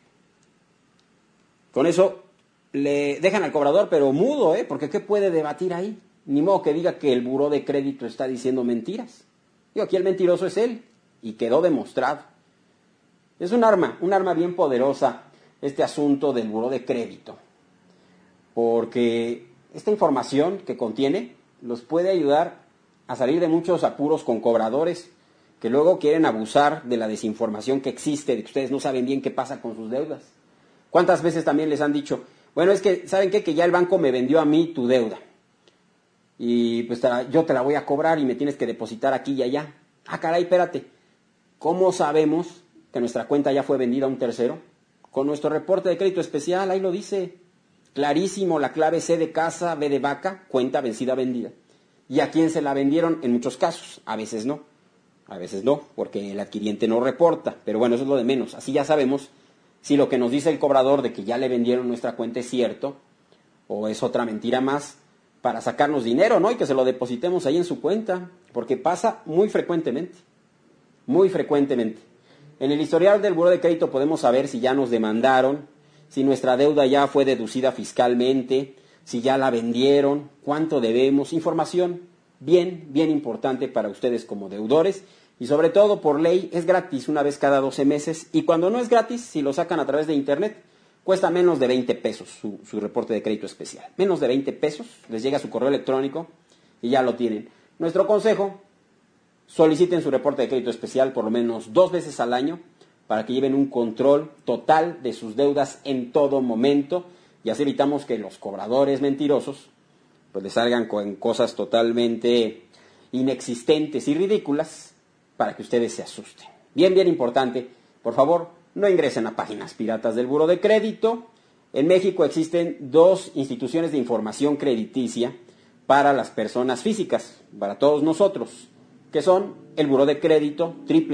Con eso le dejan al cobrador, pero mudo, porque ¿qué puede debatir ahí? Ni modo que diga que el buró de crédito está diciendo mentiras. Aquí el mentiroso es él, y quedó demostrado. Es un arma bien poderosa este asunto del buró de crédito, porque esta información que contiene los puede ayudar a salir de muchos apuros con cobradores que luego quieren abusar de la desinformación que existe, de que ustedes no saben bien qué pasa con sus deudas. ¿Cuántas veces también les han dicho, bueno, es que, ¿saben qué? Que ya el banco me vendió a mí tu deuda. Y pues yo te la voy a cobrar y me tienes que depositar aquí y allá. Ah, caray, espérate. ¿Cómo sabemos que nuestra cuenta ya fue vendida a un tercero? Con nuestro reporte de crédito especial, ahí lo dice. Clarísimo, la clave C de casa, B de vaca, cuenta vencida, vendida. ¿Y a quién se la vendieron? En muchos casos, a veces no. A veces no, porque el adquiriente no reporta. Pero bueno, eso es lo de menos. Así ya sabemos si lo que nos dice el cobrador de que ya le vendieron nuestra cuenta es cierto o es otra mentira más para sacarnos dinero, ¿no? Y que se lo depositemos ahí en su cuenta, porque pasa muy frecuentemente. Muy frecuentemente. En el historial del buró de crédito podemos saber si ya nos demandaron, si nuestra deuda ya fue deducida fiscalmente, si ya la vendieron, cuánto debemos, información bien importante para ustedes como deudores y sobre todo por ley es gratis una vez cada 12 meses y cuando no es gratis, si lo sacan a través de internet, cuesta menos de 20 pesos su reporte de crédito especial. Menos de 20 pesos, les llega a su correo electrónico y ya lo tienen. Nuestro consejo, soliciten su reporte de crédito especial por lo menos 2 veces al año para que lleven un control total de sus deudas en todo momento y así evitamos que los cobradores mentirosos pues les salgan con cosas totalmente inexistentes y ridículas para que ustedes se asusten. Bien, bien importante, por favor, no ingresen a páginas piratas del Buró de Crédito. En México existen 2 instituciones de información crediticia para las personas físicas, para todos nosotros, que son el Buró de Crédito,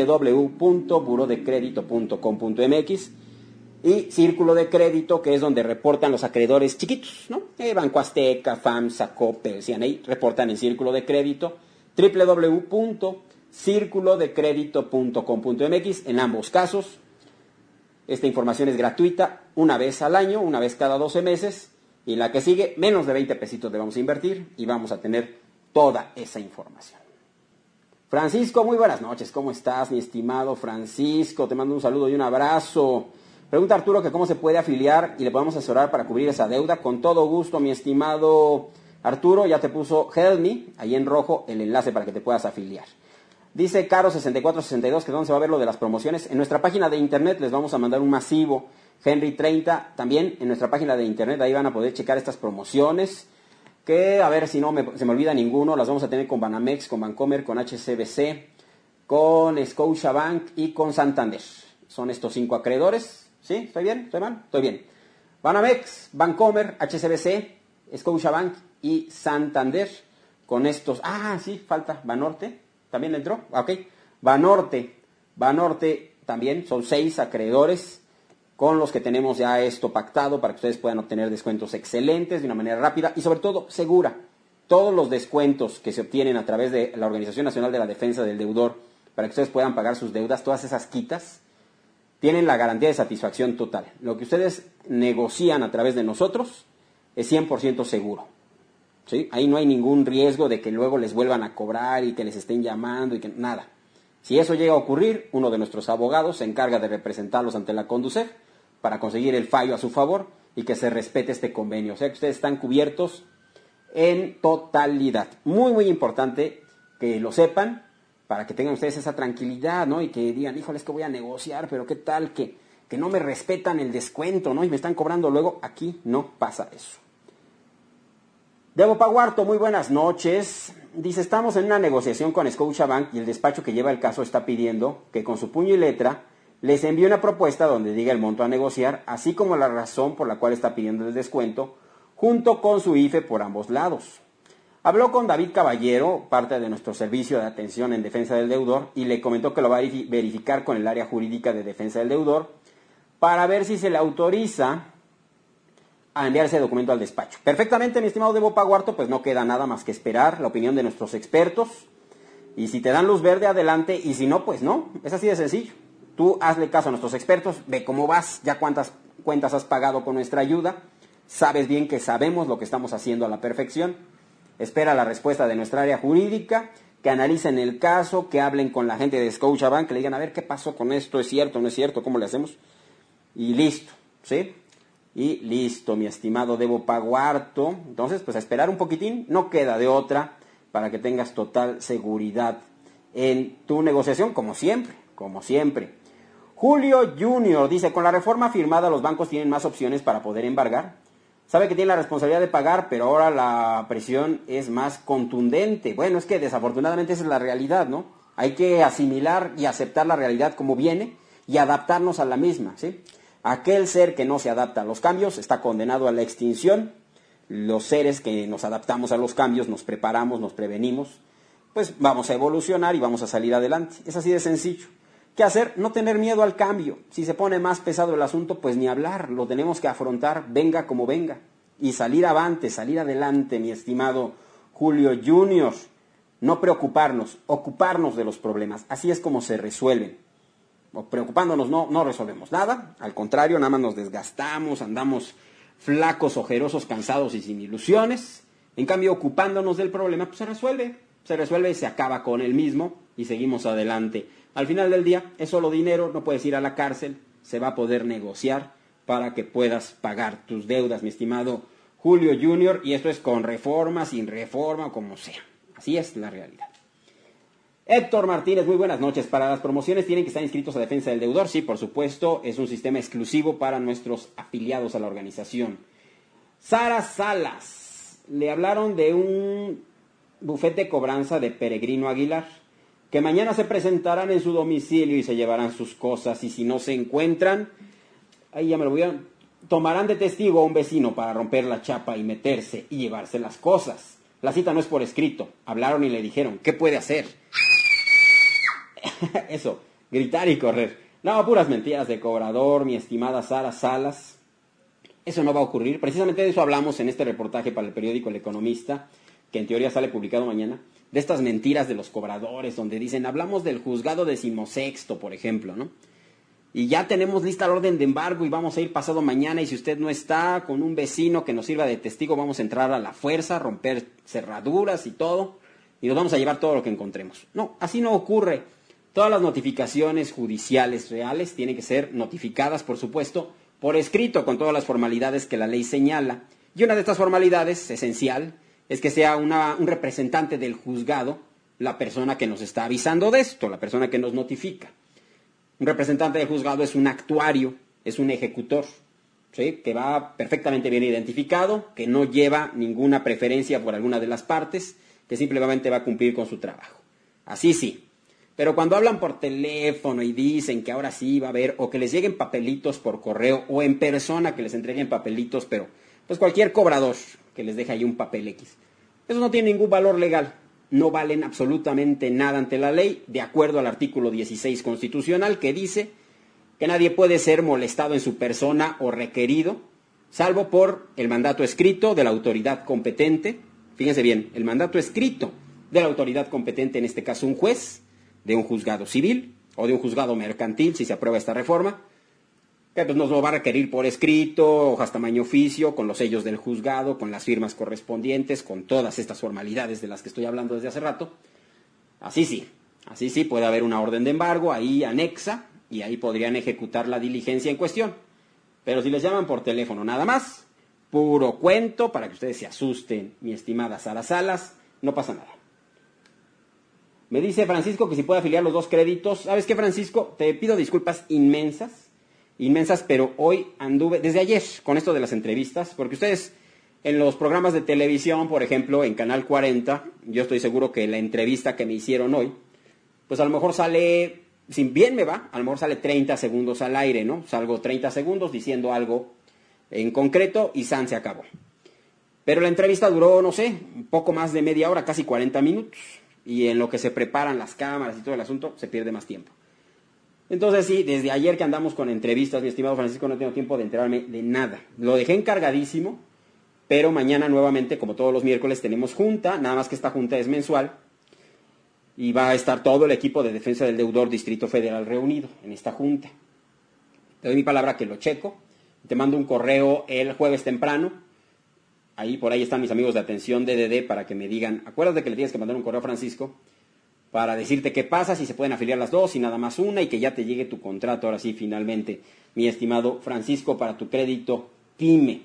www.burodecredito.com.mx, y Círculo de Crédito, que es donde reportan los acreedores chiquitos, ¿no? Banco Azteca, FAMSA, Coppel, CNA, reportan en Círculo de Crédito, www.circulodecredito.com.mx. En ambos casos, esta información es gratuita, una vez al año, una vez cada 12 meses, y la que sigue, menos de 20 pesitos le vamos a invertir y vamos a tener toda esa información. Francisco, muy buenas noches, ¿cómo estás, mi estimado Francisco? Te mando un saludo y un abrazo. Pregunta Arturo que cómo se puede afiliar y le podemos asesorar para cubrir esa deuda. Con todo gusto, mi estimado Arturo, ya te puso Help Me, ahí en rojo, el enlace para que te puedas afiliar. Dice Caro6462 que dónde se va a ver lo de las promociones. En nuestra página de internet les vamos a mandar un masivo Henry 30, también en nuestra página de internet, ahí van a poder checar estas promociones, que a ver si no se me olvida ninguno, las vamos a tener con Banamex, con Bancomer, con HSBC, con Scotiabank y con Santander. Son estos 5 acreedores. ¿Sí? ¿Estoy bien? ¿Estoy mal? Estoy bien. Banamex, Bancomer, HSBC, Scotiabank y Santander. Con estos... Ah, sí, falta Banorte. ¿También le entró? Ok. Banorte también. Son 6 acreedores con los que tenemos ya esto pactado para que ustedes puedan obtener descuentos excelentes de una manera rápida y sobre todo segura. Todos los descuentos que se obtienen a través de la Organización Nacional de la Defensa del Deudor para que ustedes puedan pagar sus deudas, todas esas quitas, tienen la garantía de satisfacción total. Lo que ustedes negocian a través de nosotros es 100% seguro. ¿Sí? Ahí no hay ningún riesgo de que luego les vuelvan a cobrar y que les estén llamando y que nada. Si eso llega a ocurrir, uno de nuestros abogados se encarga de representarlos ante la Conducef para conseguir el fallo a su favor y que se respete este convenio. O sea que ustedes están cubiertos en totalidad. Muy, muy importante que lo sepan, para que tengan ustedes esa tranquilidad, ¿no? Y que digan, híjole, es que voy a negociar, pero qué tal que no me respetan el descuento, ¿no? Y me están cobrando luego. Aquí no pasa eso. Debo Paguarto, muy buenas noches. Dice, estamos en una negociación con Scotiabank y el despacho que lleva el caso está pidiendo que con su puño y letra les envíe una propuesta donde diga el monto a negociar, así como la razón por la cual está pidiendo el descuento, junto con su IFE por ambos lados. Habló con David Caballero, parte de nuestro servicio de atención en defensa del deudor, y le comentó que lo va a verificar con el área jurídica de defensa del deudor para ver si se le autoriza a enviar ese documento al despacho. Perfectamente, mi estimado Debo Paguarto, pues no queda nada más que esperar la opinión de nuestros expertos, y si te dan luz verde, adelante, y si no, pues no, es así de sencillo. Tú hazle caso a nuestros expertos, ve cómo vas, ya cuántas cuentas has pagado con nuestra ayuda, sabes bien que sabemos lo que estamos haciendo a la perfección. Espera la respuesta de nuestra área jurídica, que analicen el caso, que hablen con la gente de Scotiabank, que le digan, a ver, ¿qué pasó con esto? ¿Es cierto? ¿No es cierto? ¿Cómo le hacemos? Y listo, ¿sí? Y listo, mi estimado Debo Paguarto. Entonces, pues a esperar un poquitín, no queda de otra, para que tengas total seguridad en tu negociación, como siempre, como siempre. Julio Junior dice, con la reforma firmada los bancos tienen más opciones para poder embargar. Sabe que tiene la responsabilidad de pagar, pero ahora la presión es más contundente. Bueno, es que desafortunadamente esa es la realidad, ¿no? Hay que asimilar y aceptar la realidad como viene y adaptarnos a la misma, ¿sí? Aquel ser que no se adapta a los cambios está condenado a la extinción. Los seres que nos adaptamos a los cambios, nos preparamos, nos prevenimos, pues vamos a evolucionar y vamos a salir adelante. Es así de sencillo. ¿Qué hacer? No tener miedo al cambio. Si se pone más pesado el asunto, pues ni hablar. Lo tenemos que afrontar, venga como venga. Y salir avante, salir adelante, mi estimado Julio Junior. No preocuparnos, ocuparnos de los problemas. Así es como se resuelven. Preocupándonos no resolvemos nada. Al contrario, nada más nos desgastamos, andamos flacos, ojerosos, cansados y sin ilusiones. En cambio, ocupándonos del problema, pues se resuelve y se acaba con el mismo y seguimos adelante. Al final del día es solo dinero, no puedes ir a la cárcel, se va a poder negociar para que puedas pagar tus deudas, mi estimado Julio Junior, y esto es con reforma, sin reforma, como sea. Así es la realidad. Héctor Martínez, muy buenas noches. Para las promociones tienen que estar inscritos a Defensa del Deudor. Sí, por supuesto, es un sistema exclusivo para nuestros afiliados a la organización. Sara Salas, le hablaron de un bufete de cobranza de Peregrino Aguilar, que mañana se presentarán en su domicilio y se llevarán sus cosas, y si no se encuentran, ahí ya me lo voy a... tomarán de testigo a un vecino para romper la chapa y meterse y llevarse las cosas. La cita no es por escrito, hablaron y le dijeron, ¿qué puede hacer? Eso, gritar y correr. No, puras mentiras de cobrador, mi estimada Sara Salas. Eso no va a ocurrir. Precisamente de eso hablamos en este reportaje para el periódico El Economista, que en teoría sale publicado mañana, de estas mentiras de los cobradores, donde dicen, hablamos del juzgado 16º, por ejemplo, ¿no? Y ya tenemos lista la orden de embargo y vamos a ir pasado mañana, y si usted no está con un vecino que nos sirva de testigo, vamos a entrar a la fuerza, romper cerraduras y todo, y nos vamos a llevar todo lo que encontremos. No, así no ocurre. Todas las notificaciones judiciales reales tienen que ser notificadas, por supuesto, por escrito, con todas las formalidades que la ley señala. Y una de estas formalidades, esencial, es que sea un representante del juzgado la persona que nos está avisando de esto, la persona que nos notifica. Un representante del juzgado es un actuario, es un ejecutor, ¿sí? Que va perfectamente bien identificado, que no lleva ninguna preferencia por alguna de las partes, que simplemente va a cumplir con su trabajo. Así sí. Pero cuando hablan por teléfono y dicen que ahora sí va a haber, o que les lleguen papelitos por correo, o en persona que les entreguen papelitos, pero pues cualquier cobrador que les deje ahí un papel X, eso no tiene ningún valor legal. No valen absolutamente nada ante la ley, de acuerdo al artículo 16 constitucional, que dice que nadie puede ser molestado en su persona o requerido, salvo por el mandato escrito de la autoridad competente. Fíjense bien, el mandato escrito de la autoridad competente, en este caso un juez, de un juzgado civil o de un juzgado mercantil, si se aprueba esta reforma, que pues nos lo va a requerir por escrito, hojas tamaño oficio, con los sellos del juzgado, con las firmas correspondientes, con todas estas formalidades de las que estoy hablando desde hace rato. Así sí, puede haber una orden de embargo ahí anexa, y ahí podrían ejecutar la diligencia en cuestión. Pero si les llaman por teléfono nada más, puro cuento, para que ustedes se asusten, mi estimada Sara Salas, no pasa nada. Me dice Francisco que si puede afiliar los dos créditos. ¿Sabes qué, Francisco? Te pido disculpas inmensas, pero hoy anduve, desde ayer, con esto de las entrevistas, porque ustedes en los programas de televisión, por ejemplo, en Canal 40, yo estoy seguro que la entrevista que me hicieron hoy, pues a lo mejor sale, si bien me va, a lo mejor sale 30 segundos al aire, ¿no? Salgo 30 segundos diciendo algo en concreto y san se acabó. Pero la entrevista duró, no sé, un poco más de media hora, casi 40 minutos. Y en lo que se preparan las cámaras y todo el asunto, se pierde más tiempo. Entonces sí, desde ayer que andamos con entrevistas, mi estimado Francisco, no tengo tiempo de enterarme de nada. Lo dejé encargadísimo, pero mañana nuevamente, como todos los miércoles, tenemos junta, nada más que esta junta es mensual, y va a estar todo el equipo de defensa del deudor Distrito Federal reunido en esta junta. Te doy mi palabra que lo checo, te mando un correo el jueves temprano. Ahí, por ahí están mis amigos de Atención DDD para que me digan, acuérdate que le tienes que mandar un correo a Francisco para decirte qué pasa, si se pueden afiliar las dos y nada más una, y que ya te llegue tu contrato, ahora sí, finalmente, mi estimado Francisco, para tu crédito PYME.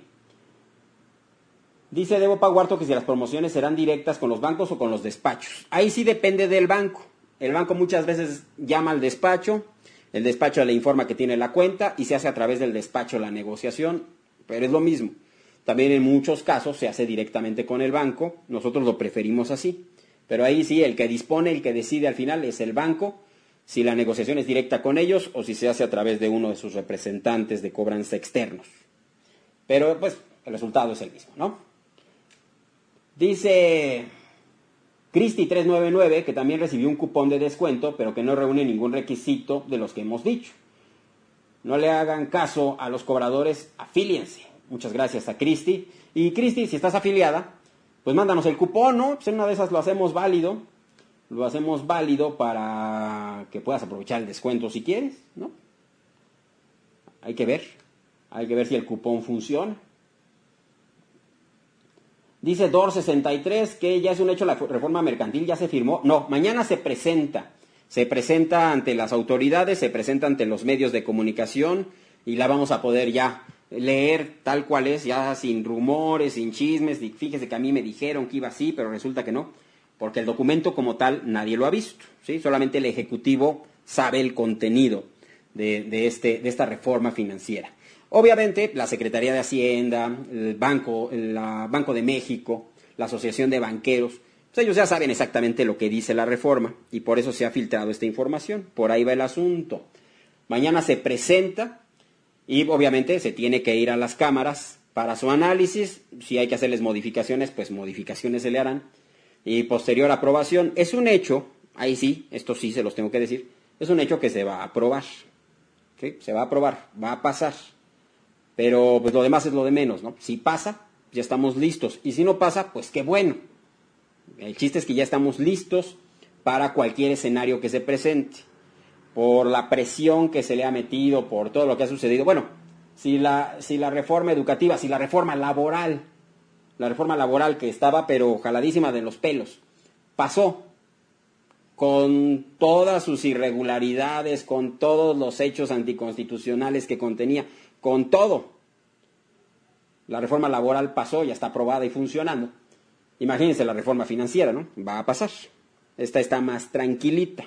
Dice Debo Paguarto que si las promociones serán directas con los bancos o con los despachos. Ahí sí depende del banco. El banco muchas veces llama al despacho, el despacho le informa que tiene la cuenta y se hace a través del despacho la negociación, pero es lo mismo. También en muchos casos se hace directamente con el banco, nosotros lo preferimos así. Pero ahí sí, el que dispone, el que decide al final es el banco, si la negociación es directa con ellos o si se hace a través de uno de sus representantes de cobranza externos. Pero pues el resultado es el mismo, ¿no? Dice Cristi399 que también recibió un cupón de descuento, pero que no reúne ningún requisito de los que hemos dicho. No le hagan caso a los cobradores, afíliense. Muchas gracias a Cristi. Y Cristi, si estás afiliada, pues mándanos el cupón, ¿no? Pues en una de esas lo hacemos válido para que puedas aprovechar el descuento si quieres, ¿no? Hay que ver si el cupón funciona. Dice Dor63 que ya es un hecho la reforma mercantil, ya se firmó. No, mañana se presenta ante las autoridades, se presenta ante los medios de comunicación y la vamos a poder ya leer tal cual es, ya sin rumores, sin chismes. Fíjese que a mí me dijeron que iba así, pero resulta que no, porque el documento como tal nadie lo ha visto, ¿sí? Solamente el Ejecutivo sabe el contenido de esta reforma financiera. Obviamente, la Secretaría de Hacienda, el Banco de México, la Asociación de Banqueros, pues ellos ya saben exactamente lo que dice la reforma y por eso se ha filtrado esta información. Por ahí va el asunto. Mañana se presenta y obviamente se tiene que ir a las cámaras para su análisis. Si hay que hacerles modificaciones, pues modificaciones se le harán. Y posterior aprobación. Es un hecho, ahí sí, esto sí se los tengo que decir, es un hecho que se va a aprobar. ¿Sí? Se va a aprobar, va a pasar. Pero pues lo demás es lo de menos, ¿no? Si pasa, ya estamos listos. Y si no pasa, pues qué bueno. El chiste es que ya estamos listos para cualquier escenario que se presente. Por la presión que se le ha metido, por todo lo que ha sucedido. Bueno, si la reforma educativa, si la reforma laboral que estaba pero jaladísima de los pelos, pasó con todas sus irregularidades, con todos los hechos anticonstitucionales que contenía, con todo. La reforma laboral pasó, ya está aprobada y funcionando. Imagínense la reforma financiera, ¿no? Va a pasar. Esta está más tranquilita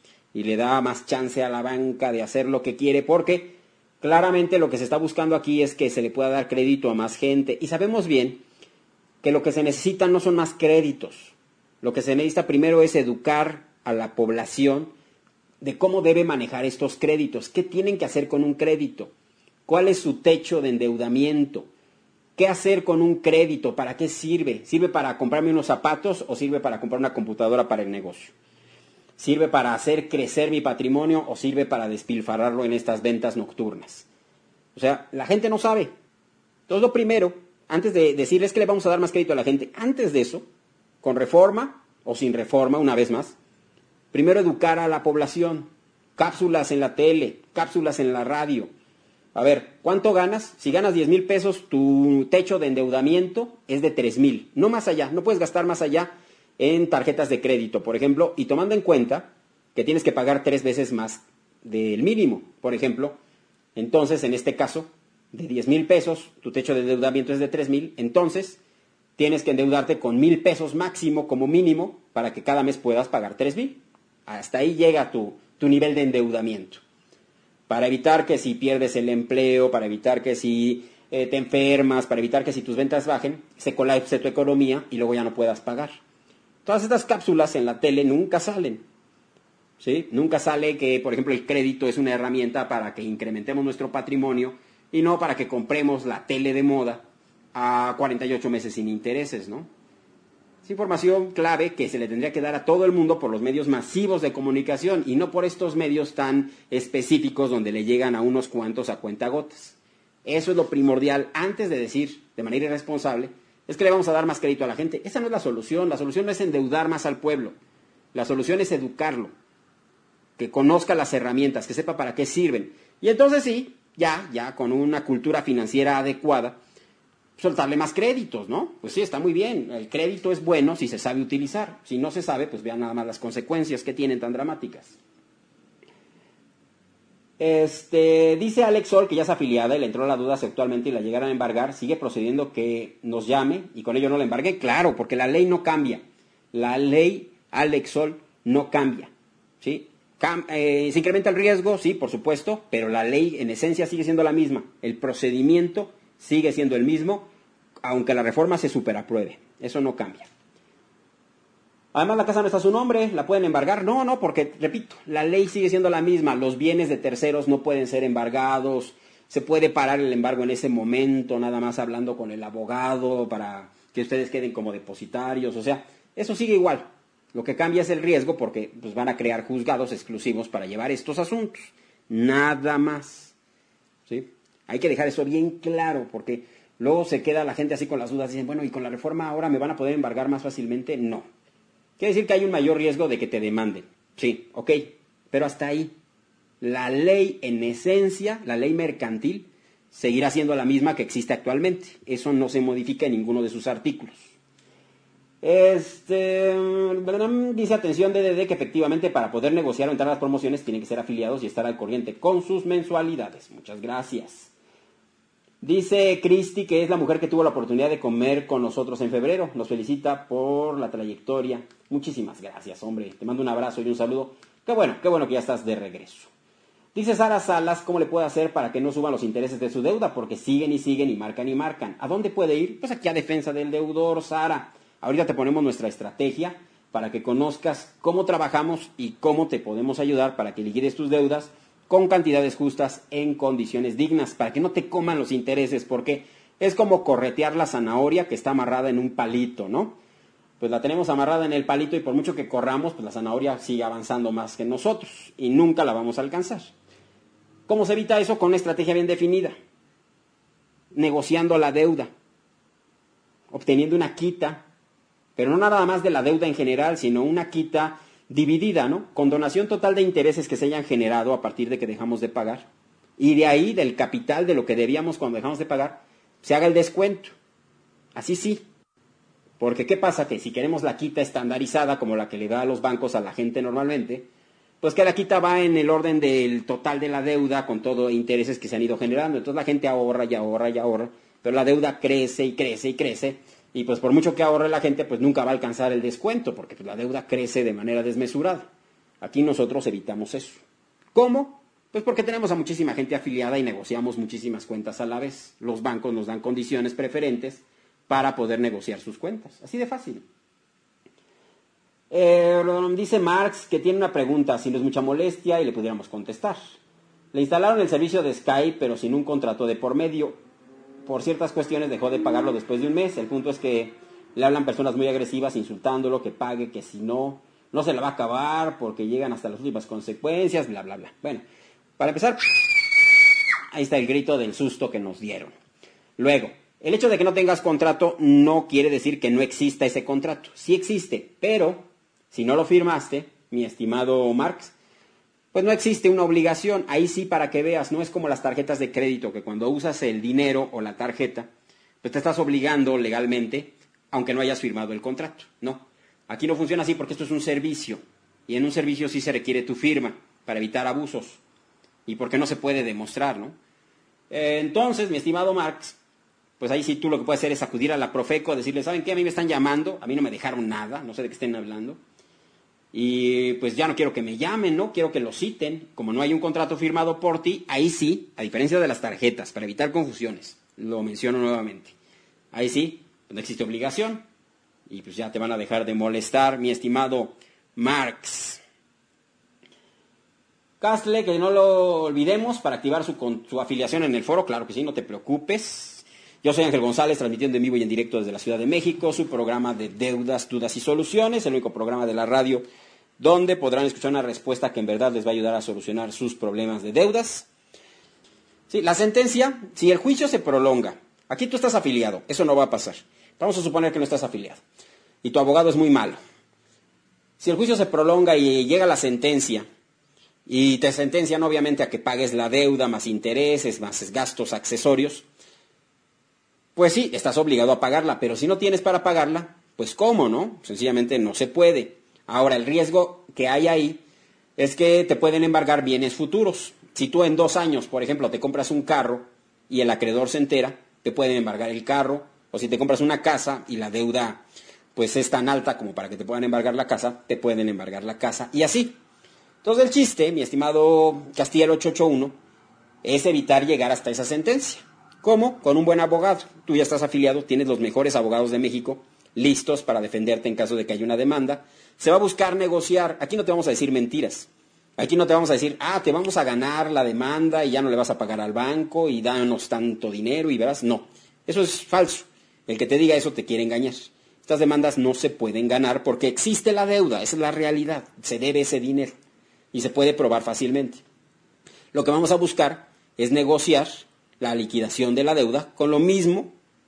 y le da más chance a la banca de hacer lo que quiere porque claramente lo que se está buscando aquí es que se le pueda dar crédito a más gente. Y sabemos bien que lo que se necesita no son más créditos. Lo que se necesita primero es educar a la población de cómo debe manejar estos créditos. ¿Qué tienen que hacer con un crédito? ¿Cuál es su techo de endeudamiento? ¿Qué hacer con un crédito? ¿Para qué sirve? ¿Sirve para comprarme unos zapatos o sirve para comprar una computadora para el negocio? ¿Sirve para hacer crecer mi patrimonio o sirve para despilfarrarlo en estas ventas nocturnas? O sea, la gente no sabe. Entonces, lo primero, antes de decirles que le vamos a dar más crédito a la gente, antes de eso, con reforma o sin reforma, una vez más, primero educar a la población. Cápsulas en la tele, cápsulas en la radio. A ver, ¿cuánto ganas? Si ganas 10,000 pesos, tu techo de endeudamiento es de 3,000. No más allá, no puedes gastar más allá en tarjetas de crédito, por ejemplo, y tomando en cuenta que tienes que pagar 3 veces más del mínimo, por ejemplo. Entonces, en este caso, de 10,000 pesos, tu techo de endeudamiento es de 3,000, entonces tienes que endeudarte con 1,000 pesos máximo como mínimo para que cada mes puedas pagar 3,000. Hasta ahí llega tu nivel de endeudamiento. Para evitar que si pierdes el empleo, para evitar que si te enfermas, para evitar que si tus ventas bajen, se colapse tu economía y luego ya no puedas pagar. Todas estas cápsulas en la tele nunca salen. ¿Sí? Nunca sale que, por ejemplo, el crédito es una herramienta para que incrementemos nuestro patrimonio y no para que compremos la tele de moda a 48 meses sin intereses, ¿no? Es información clave que se le tendría que dar a todo el mundo por los medios masivos de comunicación y no por estos medios tan específicos donde le llegan a unos cuantos a cuentagotas. Eso es lo primordial antes de decir de manera irresponsable, es que le vamos a dar más crédito a la gente. Esa no es la solución no es endeudar más al pueblo. La solución es educarlo, que conozca las herramientas, que sepa para qué sirven. Y entonces sí, ya con una cultura financiera adecuada, soltarle más créditos, ¿no? Pues sí, está muy bien. El crédito es bueno si se sabe utilizar. Si no se sabe, pues vean nada más las consecuencias que tienen tan dramáticas. Dice Alex Sol que ya es afiliada y le entró la duda si actualmente y la llegaran a embargar. Sigue procediendo que nos llame y con ello no la embargue. Claro, porque la ley no cambia. La ley, Alex Sol, no cambia. ¿Sí? ¿Se incrementa el riesgo? Sí, por supuesto, pero la ley en esencia sigue siendo la misma. El procedimiento sigue siendo el mismo, aunque la reforma se superapruebe. Eso no cambia. Además, la casa no está a su nombre, ¿la pueden embargar? No, porque, repito, la ley sigue siendo la misma. Los bienes de terceros no pueden ser embargados. Se puede parar el embargo en ese momento, nada más hablando con el abogado para que ustedes queden como depositarios. O sea, eso sigue igual. Lo que cambia es el riesgo porque pues, van a crear juzgados exclusivos para llevar estos asuntos. Nada más. ¿Sí? Hay que dejar eso bien claro porque luego se queda la gente así con las dudas. Dicen, bueno, ¿y con la reforma ahora me van a poder embargar más fácilmente? No. Quiere decir que hay un mayor riesgo de que te demanden. Sí, ok. Pero hasta ahí. La ley en esencia, la ley mercantil, seguirá siendo la misma que existe actualmente. Eso no se modifica en ninguno de sus artículos. Dice, atención DDD, que efectivamente para poder negociar o entrar a las promociones tienen que ser afiliados y estar al corriente con sus mensualidades. Muchas gracias. Dice Cristi, que es la mujer que tuvo la oportunidad de comer con nosotros en febrero. Nos felicita por la trayectoria. Muchísimas gracias, hombre. Te mando un abrazo y un saludo. Qué bueno que ya estás de regreso. Dice Sara Salas, ¿cómo le puede hacer para que no suban los intereses de su deuda? Porque siguen y siguen y marcan y marcan. ¿A dónde puede ir? Pues aquí a defensa del deudor, Sara. Ahorita te ponemos nuestra estrategia para que conozcas cómo trabajamos y cómo te podemos ayudar para que liquides tus deudas con cantidades justas en condiciones dignas, para que no te coman los intereses, porque es como corretear la zanahoria que está amarrada en un palito, ¿no? Pues la tenemos amarrada en el palito y por mucho que corramos, pues la zanahoria sigue avanzando más que nosotros y nunca la vamos a alcanzar. ¿Cómo se evita eso? Con una estrategia bien definida. Negociando la deuda, obteniendo una quita, pero no nada más de la deuda en general, sino una quita dividida, ¿no? Con donación total de intereses que se hayan generado a partir de que dejamos de pagar. Y de ahí, del capital de lo que debíamos cuando dejamos de pagar, se haga el descuento. Así sí. Porque ¿qué pasa? Que si queremos la quita estandarizada, como la que le da a los bancos a la gente normalmente, pues que la quita va en el orden del total de la deuda con todo intereses que se han ido generando. Entonces la gente ahorra y ahorra y ahorra, pero la deuda crece y crece y crece, y pues por mucho que ahorre la gente, pues nunca va a alcanzar el descuento, porque pues la deuda crece de manera desmesurada. Aquí nosotros evitamos eso. ¿Cómo? Pues porque tenemos a muchísima gente afiliada y negociamos muchísimas cuentas a la vez. Los bancos nos dan condiciones preferentes para poder negociar sus cuentas. Así de fácil. Dice Marx que tiene una pregunta, si no es mucha molestia, y le pudiéramos contestar. Le instalaron el servicio de Skype, pero sin un contrato de por medio. Por ciertas cuestiones dejó de pagarlo después de un mes. El punto es que le hablan personas muy agresivas insultándolo, que pague, que si no, no se la va a acabar porque llegan hasta las últimas consecuencias, bla, bla, bla. Bueno, para empezar, ahí está el grito del susto que nos dieron. Luego, el hecho de que no tengas contrato no quiere decir que no exista ese contrato. Sí existe, pero si no lo firmaste, mi estimado Marx, pues no existe una obligación. Ahí sí, para que veas, no es como las tarjetas de crédito, que cuando usas el dinero o la tarjeta, pues te estás obligando legalmente, aunque no hayas firmado el contrato. No, aquí no funciona así porque esto es un servicio, y en un servicio sí se requiere tu firma para evitar abusos, y porque no se puede demostrar, ¿no? Entonces, mi estimado Marx, pues ahí sí tú lo que puedes hacer es acudir a la Profeco, decirle, ¿saben qué? A mí me están llamando, a mí no me dejaron nada, no sé de qué estén hablando. Y pues ya no quiero que me llamen, ¿no? Quiero que lo citen. Como no hay un contrato firmado por ti, ahí sí, a diferencia de las tarjetas, para evitar confusiones, lo menciono nuevamente. Ahí sí, pues no existe obligación y pues ya te van a dejar de molestar, mi estimado Marx. Castle, que no lo olvidemos para activar su afiliación en el foro, claro que sí, no te preocupes. Yo soy Ángel González, transmitiendo en vivo y en directo desde la Ciudad de México, su programa de deudas, dudas y soluciones, el único programa de la radio donde podrán escuchar una respuesta que en verdad les va a ayudar a solucionar sus problemas de deudas. Sí, la sentencia, si el juicio se prolonga, aquí tú estás afiliado, eso no va a pasar. Vamos a suponer que no estás afiliado y tu abogado es muy malo. Si el juicio se prolonga y llega la sentencia, y te sentencian obviamente a que pagues la deuda, más intereses, más gastos accesorios, pues sí, estás obligado a pagarla, pero si no tienes para pagarla, pues ¿cómo, no? Sencillamente no se puede. Ahora, el riesgo que hay ahí es que te pueden embargar bienes futuros. Si tú en 2 años, por ejemplo, te compras un carro y el acreedor se entera, te pueden embargar el carro, o si te compras una casa y la deuda pues es tan alta como para que te puedan embargar la casa, te pueden embargar la casa, y así. Entonces el chiste, mi estimado Castilla 881, es evitar llegar hasta esa sentencia. ¿Cómo? Con un buen abogado. Tú ya estás afiliado, tienes los mejores abogados de México listos para defenderte en caso de que haya una demanda. Se va a buscar negociar. Aquí no te vamos a decir mentiras. Aquí no te vamos a decir, te vamos a ganar la demanda y ya no le vas a pagar al banco y danos tanto dinero y verás. No, eso es falso. El que te diga eso te quiere engañar. Estas demandas no se pueden ganar porque existe la deuda, esa es la realidad. Se debe ese dinero y se puede probar fácilmente. Lo que vamos a buscar es negociar la liquidación de la deuda con lo mismo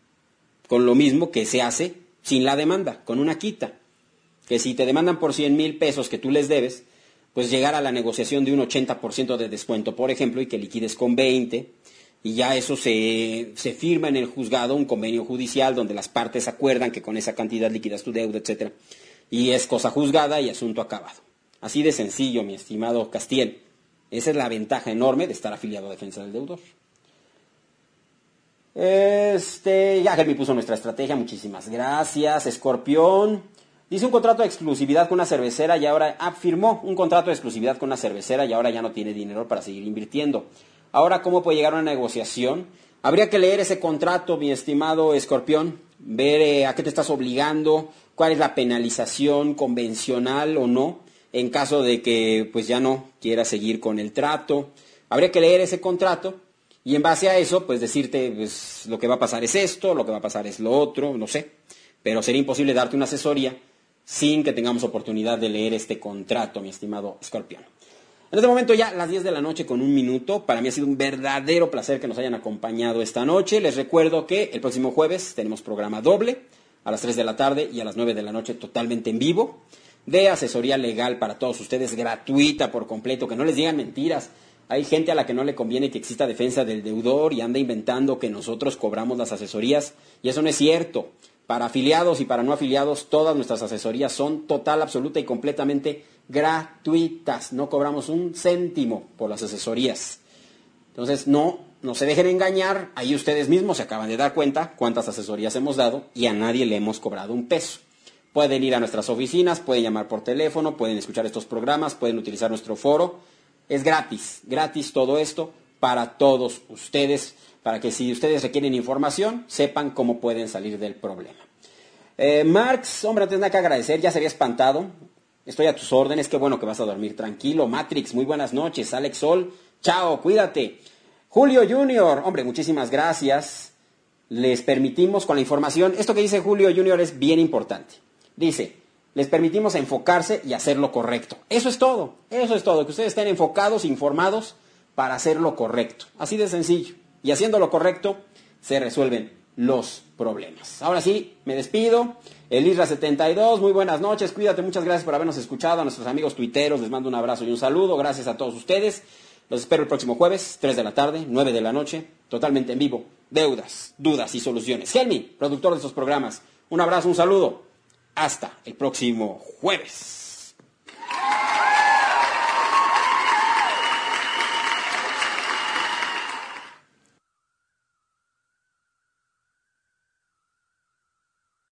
que se hace sin la demanda, con una quita. Que si te demandan por 100,000 pesos que tú les debes, pues llegar a la negociación de un 80% de descuento, por ejemplo, y que liquides con 20, y ya eso se firma en el juzgado, un convenio judicial donde las partes acuerdan que con esa cantidad liquidas tu deuda, etc. Y es cosa juzgada y asunto acabado. Así de sencillo, mi estimado Castiel. Esa es la ventaja enorme de estar afiliado a Defensa del Deudor. Ya Germi puso nuestra estrategia, muchísimas gracias. Escorpión, Dice un contrato de exclusividad con una cervecera y ahora firmó un contrato de exclusividad con una cervecera y ahora ya no tiene dinero para seguir invirtiendo. Ahora, ¿cómo puede llegar a una negociación? Habría que leer ese contrato, mi estimado Escorpión, ver a qué te estás obligando, cuál es la penalización convencional o no, en caso de que pues ya no quieras seguir con el trato. Habría que leer ese contrato y en base a eso, pues decirte, pues lo que va a pasar es esto, lo que va a pasar es lo otro, no sé. Pero sería imposible darte una asesoría sin que tengamos oportunidad de leer este contrato, mi estimado Escorpión. En este momento ya las 10 de la noche con 1 minuto. Para mí ha sido un verdadero placer que nos hayan acompañado esta noche. Les recuerdo que el próximo jueves tenemos programa doble a las 3 de la tarde y a las 9 de la noche totalmente en vivo de asesoría legal para todos ustedes, gratuita por completo, que no les digan mentiras. Hay gente a la que no le conviene que exista defensa del deudor y anda inventando que nosotros cobramos las asesorías y eso no es cierto. Para afiliados y para no afiliados, todas nuestras asesorías son total, absoluta y completamente gratuitas. No cobramos un céntimo por las asesorías. Entonces, no se dejen engañar. Ahí ustedes mismos se acaban de dar cuenta cuántas asesorías hemos dado y a nadie le hemos cobrado un peso. Pueden ir a nuestras oficinas, pueden llamar por teléfono, pueden escuchar estos programas, pueden utilizar nuestro foro. Es gratis todo esto para todos ustedes, para que si ustedes requieren información, sepan cómo pueden salir del problema. Marx, hombre, no tienes nada que agradecer, ya se había espantado. Estoy a tus órdenes, qué bueno que vas a dormir tranquilo. Matrix, muy buenas noches. Alex Sol, chao, cuídate. Julio Junior, hombre, muchísimas gracias. Les permitimos con la información, esto que dice Julio Junior es bien importante. Dice, les permitimos enfocarse y hacer lo correcto. Eso es todo, que ustedes estén enfocados, informados para hacer lo correcto. Así de sencillo. Y haciendo lo correcto, se resuelven los problemas. Ahora sí, me despido. El Isra72, muy buenas noches, cuídate, muchas gracias por habernos escuchado. A nuestros amigos tuiteros les mando un abrazo y un saludo. Gracias a todos ustedes. Los espero el próximo jueves, 3 de la tarde, 9 de la noche, totalmente en vivo. Deudas, dudas y soluciones. Helmi, productor de estos programas. Un abrazo, un saludo. Hasta el próximo jueves.